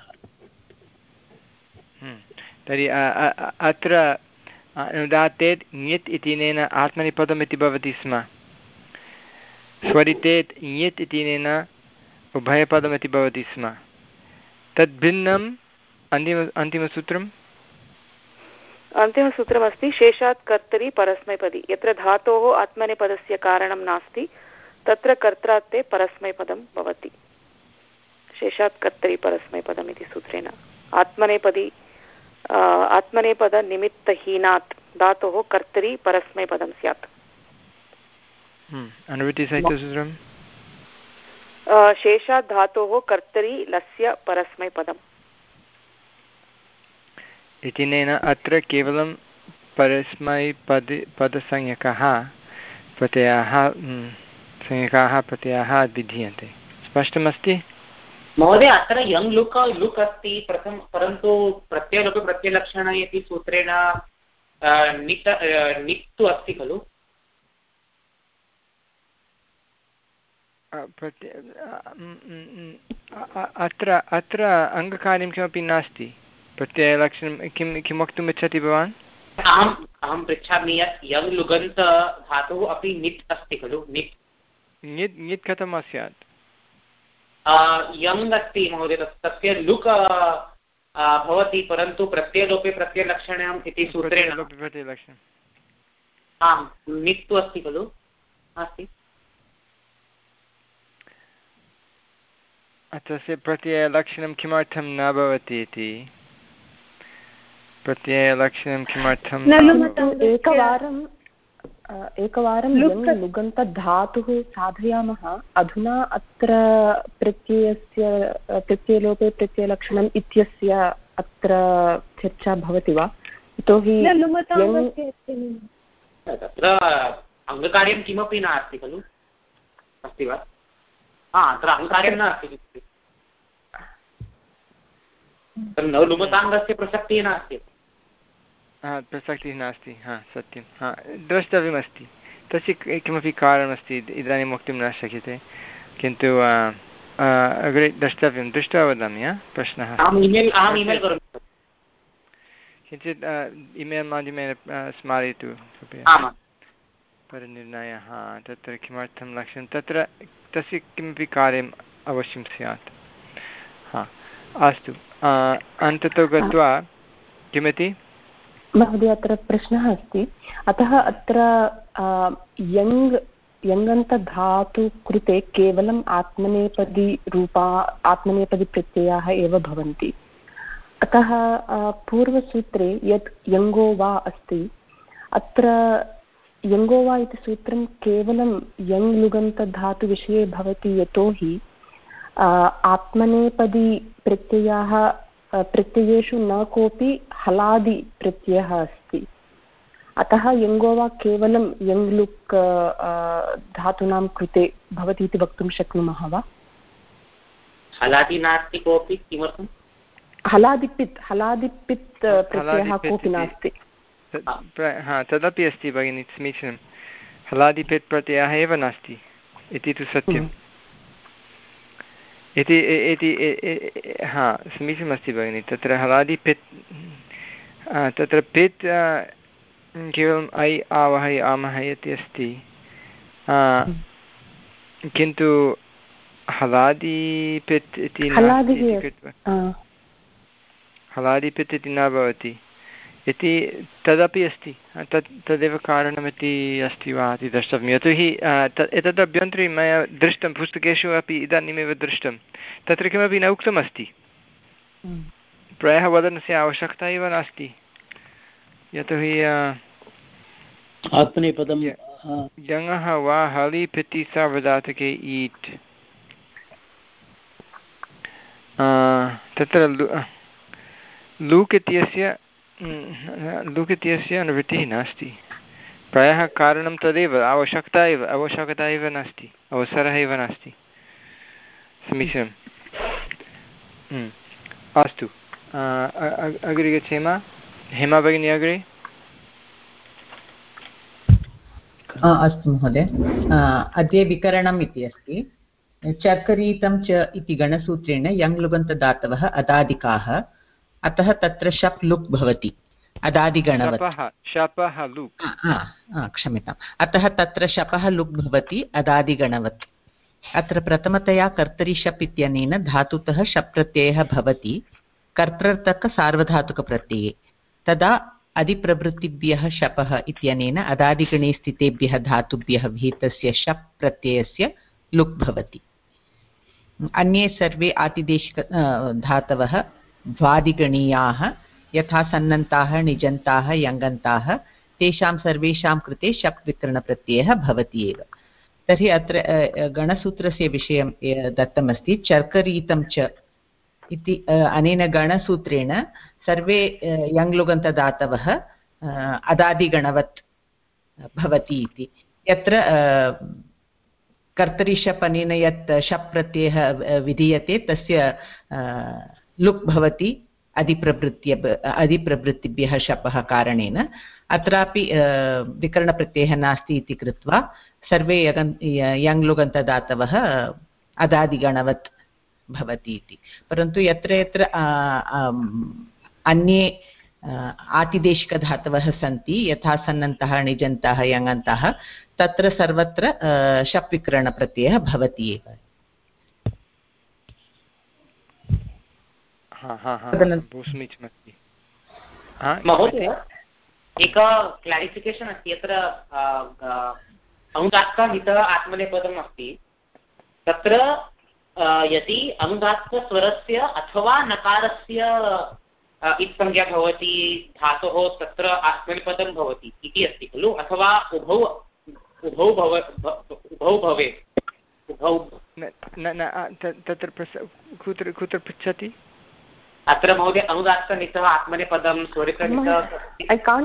तर्हि अत्र अनुदात्तेत् ङित् इत्यनेन आत्मनेपदम् इति भवति स्म स्वरितेत् ङित् इत्यनेन उभयपदमिति भवति स्म तद्भिन्नम् अन्तिम अन्तिमसूत्रम् अन्तिमसूत्रमस्ति शेषात् कर्तरि परस्मैपदी। यत्र धातोः आत्मनेपदस्य कारणं नास्ति तत्र कर्त्रात्ते परस्मैपदं भवति। शेषात् कर्तरि परस्मैपदम् इति सूत्रेण आत्मनेपदी आत्मनेपदनिमित्तहीनात् धातोः कर्तरि परस्मैपदं स्यात्। अनुवृत्तिसहितसूत्रं शेषात् धातोः कर्तरि लस्य परस्मैपदम् इत्यनेन अत्र केवलं परस्मैपद पदसंज्ञकाः प्रत्ययाः संज्ञकाः प्रत्ययाः विधीयन्ते। स्पष्टमस्ति महोदय अत्र यङ् लुक् लुक् अस्ति प्रथम परन्तु प्रत्ययलोपे प्रत्ययलक्षण इति सूत्रेण नित् नित् तु अस्ति खलु अत्र अत्र अङ्गकार्यं किमपि नास्ति प्रत्ययलक्षणं किं किं वक्तुम् इच्छति भवान् अहम् अहं पृच्छामि यत् यङ् लुगन्त धातुः अपि निट् अस्ति खलु निट् निट् निट् कथं स्यात् यङ् अस्ति महोदय तस्य लुक् भवति परन्तु प्रत्ययलोपे प्रत्ययलक्षणम् इति सूत्रेण प्रत्ययलक्षणम् आम् निट् तु अस्ति खलु अस्ति तस्य प्रत्ययलक्षणं किमर्थं न भवति इति प्रत्ययलक्षणं किमर्थं एकवारं एकवारं यङ् लुगन्तधातुः साधयामः अधुना अत्र प्रत्ययस्य प्रत्ययलोपे प्रत्ययलक्षणम् इत्यस्य अत्र चर्चा भवति वा यतोहि तत्र अङ्गकार्यं किमपि नास्ति खलु अस्ति वा अत्र अङ्गकार्यं नास्ति न लुमताङ्गस्य प्रसक्तिः नास्ति प्रसक्तिः नास्ति हा सत्यं हा द्रष्टव्यमस्ति तस्य किमपि कारणमस्ति इदानीं वक्तुं न शक्यते किन्तु अग्रे द्रष्टव्यं दृष्ट्वा वदामि प्रश्नः किञ्चित् इमेल् माध्यमेन स्मारयतु कृपया परिनिर्णयः तत्र किमर्थं लक्ष्यं तत्र तस्य किमपि कार्यम् अवश्यं स्यात् हा अस्तु अन्ततो गत्वा किमिति महोदय अत्र प्रश्नः अस्ति अतः अत्र यङ् यङन्तधातु कृते केवलम् आत्मनेपदी रूपा आत्मनेपदी प्रत्ययाः एव भवन्ति अतः पूर्वसूत्रे यत् यङ्गो वा अस्ति अत्र यङ्गो वा इति सूत्रं केवलं यङ् लुगन्तधातुविषये भवति यतोहि आत्मनेपदी प्रत्ययाः प्रत्ययेषु न कोऽपि हलादि प्रत्ययः अस्ति अतः यङ्गो वा केवलं यङ् लुक् धातूनां कृते भवति इति वक्तुं शक्नुमः वा हलादि नास्ति कोऽपि किमर्थं हलादिपित् हलादिपित् प्रत्ययः कोऽपि नास्ति हा तदपि अस्ति भगिनि समीचीनं हलादिपित् प्रत्ययः एव नास्ति इति तु सत्यम् इति इति हा समीचीनमस्ति भगिनि तत्र हलादिपित् तत्र पित् केवलम् ऐ आवहै आमहै इति अस्ति किन्तु हलादिपित् इति हलादिपित् इति न भवति इति तदपि अस्ति तत् तदेव कारणमिति अस्ति वा इति द्रष्टव्यं यतोहि एतद् अभ्यन्तरे मया दृष्टं पुस्तकेषु अपि इदानीमेव दृष्टं तत्र किमपि न उक्तमस्ति प्रायः वदनस्य आवश्यकता एव नास्ति यतोहि आत्मनेपदं यङः वा हलि पिति सार्वधातुके ईट् तत्र लूक् इत्यस्य लूक् इत्यस्य अनुवृत्तिः नास्ति प्रायः कारणं तदेव आवश्यकता एव आवश्यकता एव नास्ति अवसरः एव नास्ति समीचीनम् अस्तु अग्रे गच्छेम हेमा भगिनी अग्रे अस्तु महोदय अद्य विकरणम् इति अस्ति चर्करीतं च इति गणसूत्रेण यङ् लुगन्तदातवः अदादिकाः अतः तत्र शप् लुक् भवति अदादिगणवत् शपः लुक् क्षम्यताम् अतः तत्र शपः लुक् भवति अदादिगणवत् अत्र प्रथमतया कर्तरि शप् इत्यनेन धातुतः शप् प्रत्ययः भवति कर्तृतकसार्वधातुकप्रत्यये तदा अधिप्रभृतिभ्यः शपः इत्यनेन अदादिगणे स्थितेभ्यः धातुभ्यः विहितस्य शप् प्रत्ययस्य लुक् भवति अन्ये सर्वे आतिदेशिक धातवः भ्वादिगणीयाः यथा सन्नन्ताः निजन्ताः यङन्ताः तेषां सर्वेषां कृते शप् विकरणप्रत्ययः भवति एव तर्हि अत्र गणसूत्रस्य विषयं दत्तमस्ति चर्करीतं च इति अनेन गणसूत्रेण सर्वे यङ् लुगन्तदातवः अदादिगणवत् भवति इति यत्र कर्तरि शप् अनेन यत् शप् प्रत्ययः विधीयते तस्य लुक् भवति अधिप्रभृत्य अधिप्रभृतिभ्यः शपः कारणेन अत्रापि विकरणप्रत्ययः नास्ति इति कृत्वा सर्वे यङ् लुगन्तदातवः अदादिगणवत् भवति इति परन्तु यत्र यत्र अन्ये आतिदेशिकधातवः सन्ति यथा सन्नन्तः णिजन्तः यङन्तः तत्र सर्वत्र शप् विकरणप्रत्ययः भवति एव। महोदय एक क्लारिफिकेशन् अस्ति यत्र अनुदात्तः आत्मनेपदम् अस्ति तत्र यदि अनुदात्तस्वरस्य अथवा नकारस्य इत्संज्ञा भवति धातोः तत्र आत्मनेपदं भवति इति अस्ति खलु अथवा उभौ उभौ भव उभौ भवेत् उभौ तत्र कुत्र कुत्र पृच्छति अत्र महोदय अनुदात्तनितः आत्मनेपदं स्वरितनितः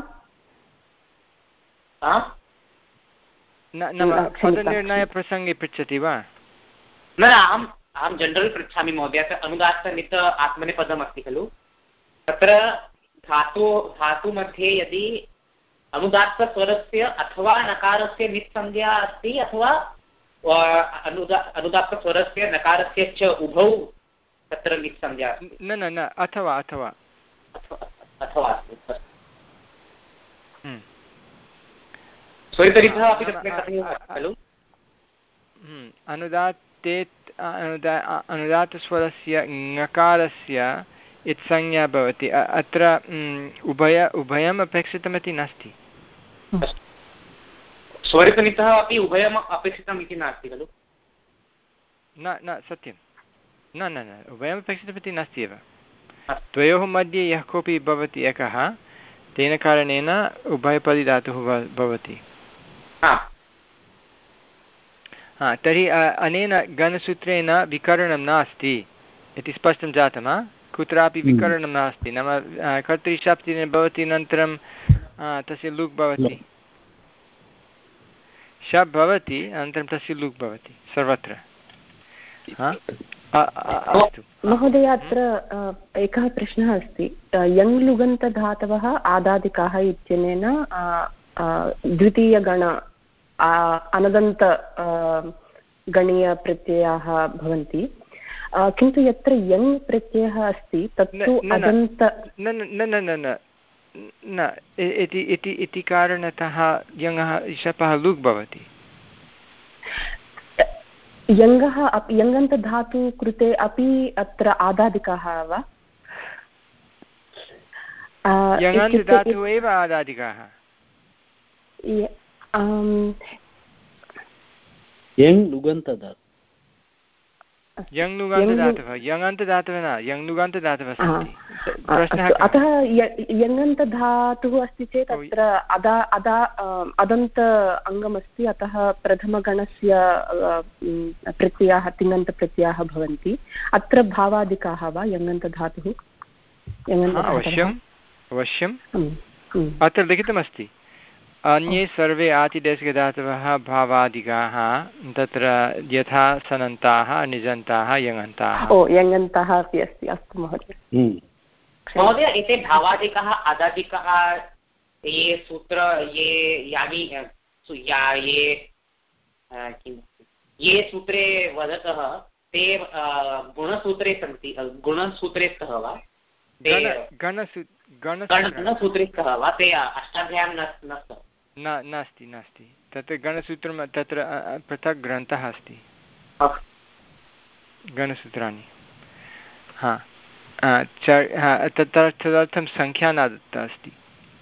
पदनिर्णयप्रसङ्गे पृच्छति वा? न अहम् अहं जनरल् पृच्छामि महोदय अनुदात्तनित आत्मनेपदम् अस्ति खलु तत्र धातु धातुमध्ये यदि अनुदात्तस्वरस्य अथवा नकारस्य नित्संज्ञा अस्ति अथवा अनुदा अनुदात्तस्वरस्य नकारस्य च उभौ तत्र नित्संज्ञा न न न अथवा अथवा अथवा स्वरितनितः अपि खलु अनुदात्ते अनुदा अनुदात्तस्वरस्य ङकारस्य इत्संज्ञा भवति अत्र उभय उभयम् अपेक्षितमिति नास्ति। स्वरितनितः अपि उभयम् अपेक्षितम् इति नास्ति खलु? न न सत्यं न न न उभयम् अपेक्षितमिति नास्ति एव। द्वयोः मध्ये यः कोऽपि भवति एकः तेन कारणेन उभयपदिधातुः भवति। हा तर्हि अनेन गणसूत्रेण विकरणं नास्ति इति स्पष्टं जातं। हा कुत्रापि विकरणं नास्ति नाम कर्तरिशप्तिः भवति अनन्तरं तस्य लुक् भवति शप् भवति अनन्तरं तस्य लुक् भवति सर्वत्र। महोदय अत्र एकः प्रश्नः अस्ति यङ् लुगन्तधातवः आदादिकाः इत्यनेन द्वितीयगण अनदन्त गणीयप्रत्ययाः भवन्ति किन्तु यत्र यङ् प्रत्ययः अस्ति तत्तु अदन्त न न न न न इति इति इति कारणतः यङः शपः लुक् भवति। यङ्गः यङन्तधातु कृते अपि अत्र आदादिकाः वा? यङन्तधातुः एव आदादिकाः। यङ् लुगन्तधातुः यङ् लुगान्तदातवः यङन्तदातवः न यङ् लुगान्तदातवः सन्ति। प्रश्नः अतः यङन्तधातुः अस्ति चेत् अत्र अदा अदा अदन्त अङ्गमस्ति अतः प्रथमगणस्य प्रत्ययाः तिङन्तप्रत्ययाः भवन्ति। अत्र भावादिकाः वा यङन्तधातुः? अवश्यम् अवश्यम् अत्र लिखितमस्ति अन्ये सर्वे आतिदेशिकधातवः भावादिकाः तत्र यथा सनन्ताः निजन्ताः यङन्ताः। ओ यङन्ताः अपि अस्ति। अस्तु महोदय। महोदय एते भावादिकाः आदादिकाः ये सूत्र ये यानि या ये ये सूत्रे वदतः ते गुणसूत्रे सन्ति गुणसूत्रे स्तः वा? गणसूत्रे स्तः वा? ते अष्टाध्याय्यां न स्तः? न नास्ति नास्ति तत्र गणसूत्रं तत्र पृथक् ग्रन्थः अस्ति गणसूत्राणि। हा तत्र तदर्थं सङ्ख्या न दत्ता अस्ति।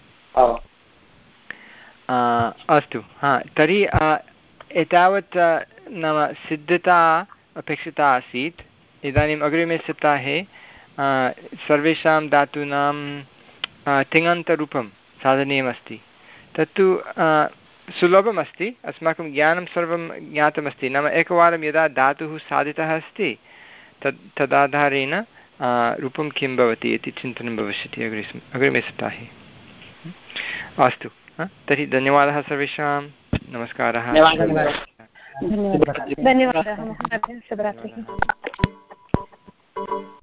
अस्तु हा तर्हि एतावत् नाम सिद्धता अपेक्षिता आसीत्। इदानीम् अग्रिमे सप्ताहे सर्वेषां धातूनां तिङन्तरूपं साधनीयमस्ति। तत्तु सुलभमस्ति अस्माकं ज्ञानं सर्वं ज्ञातमस्ति नाम एकवारं यदा धातुः साधितः अस्ति तद् तदाधारेण रूपं किं भवति इति चिन्तनं भविष्यति अग्रे अग्रिमे सप्ताहे। अस्तु तर्हि धन्यवादः सर्वेषां। नमस्कारः। धन्यवादः। शुभरात्रिः।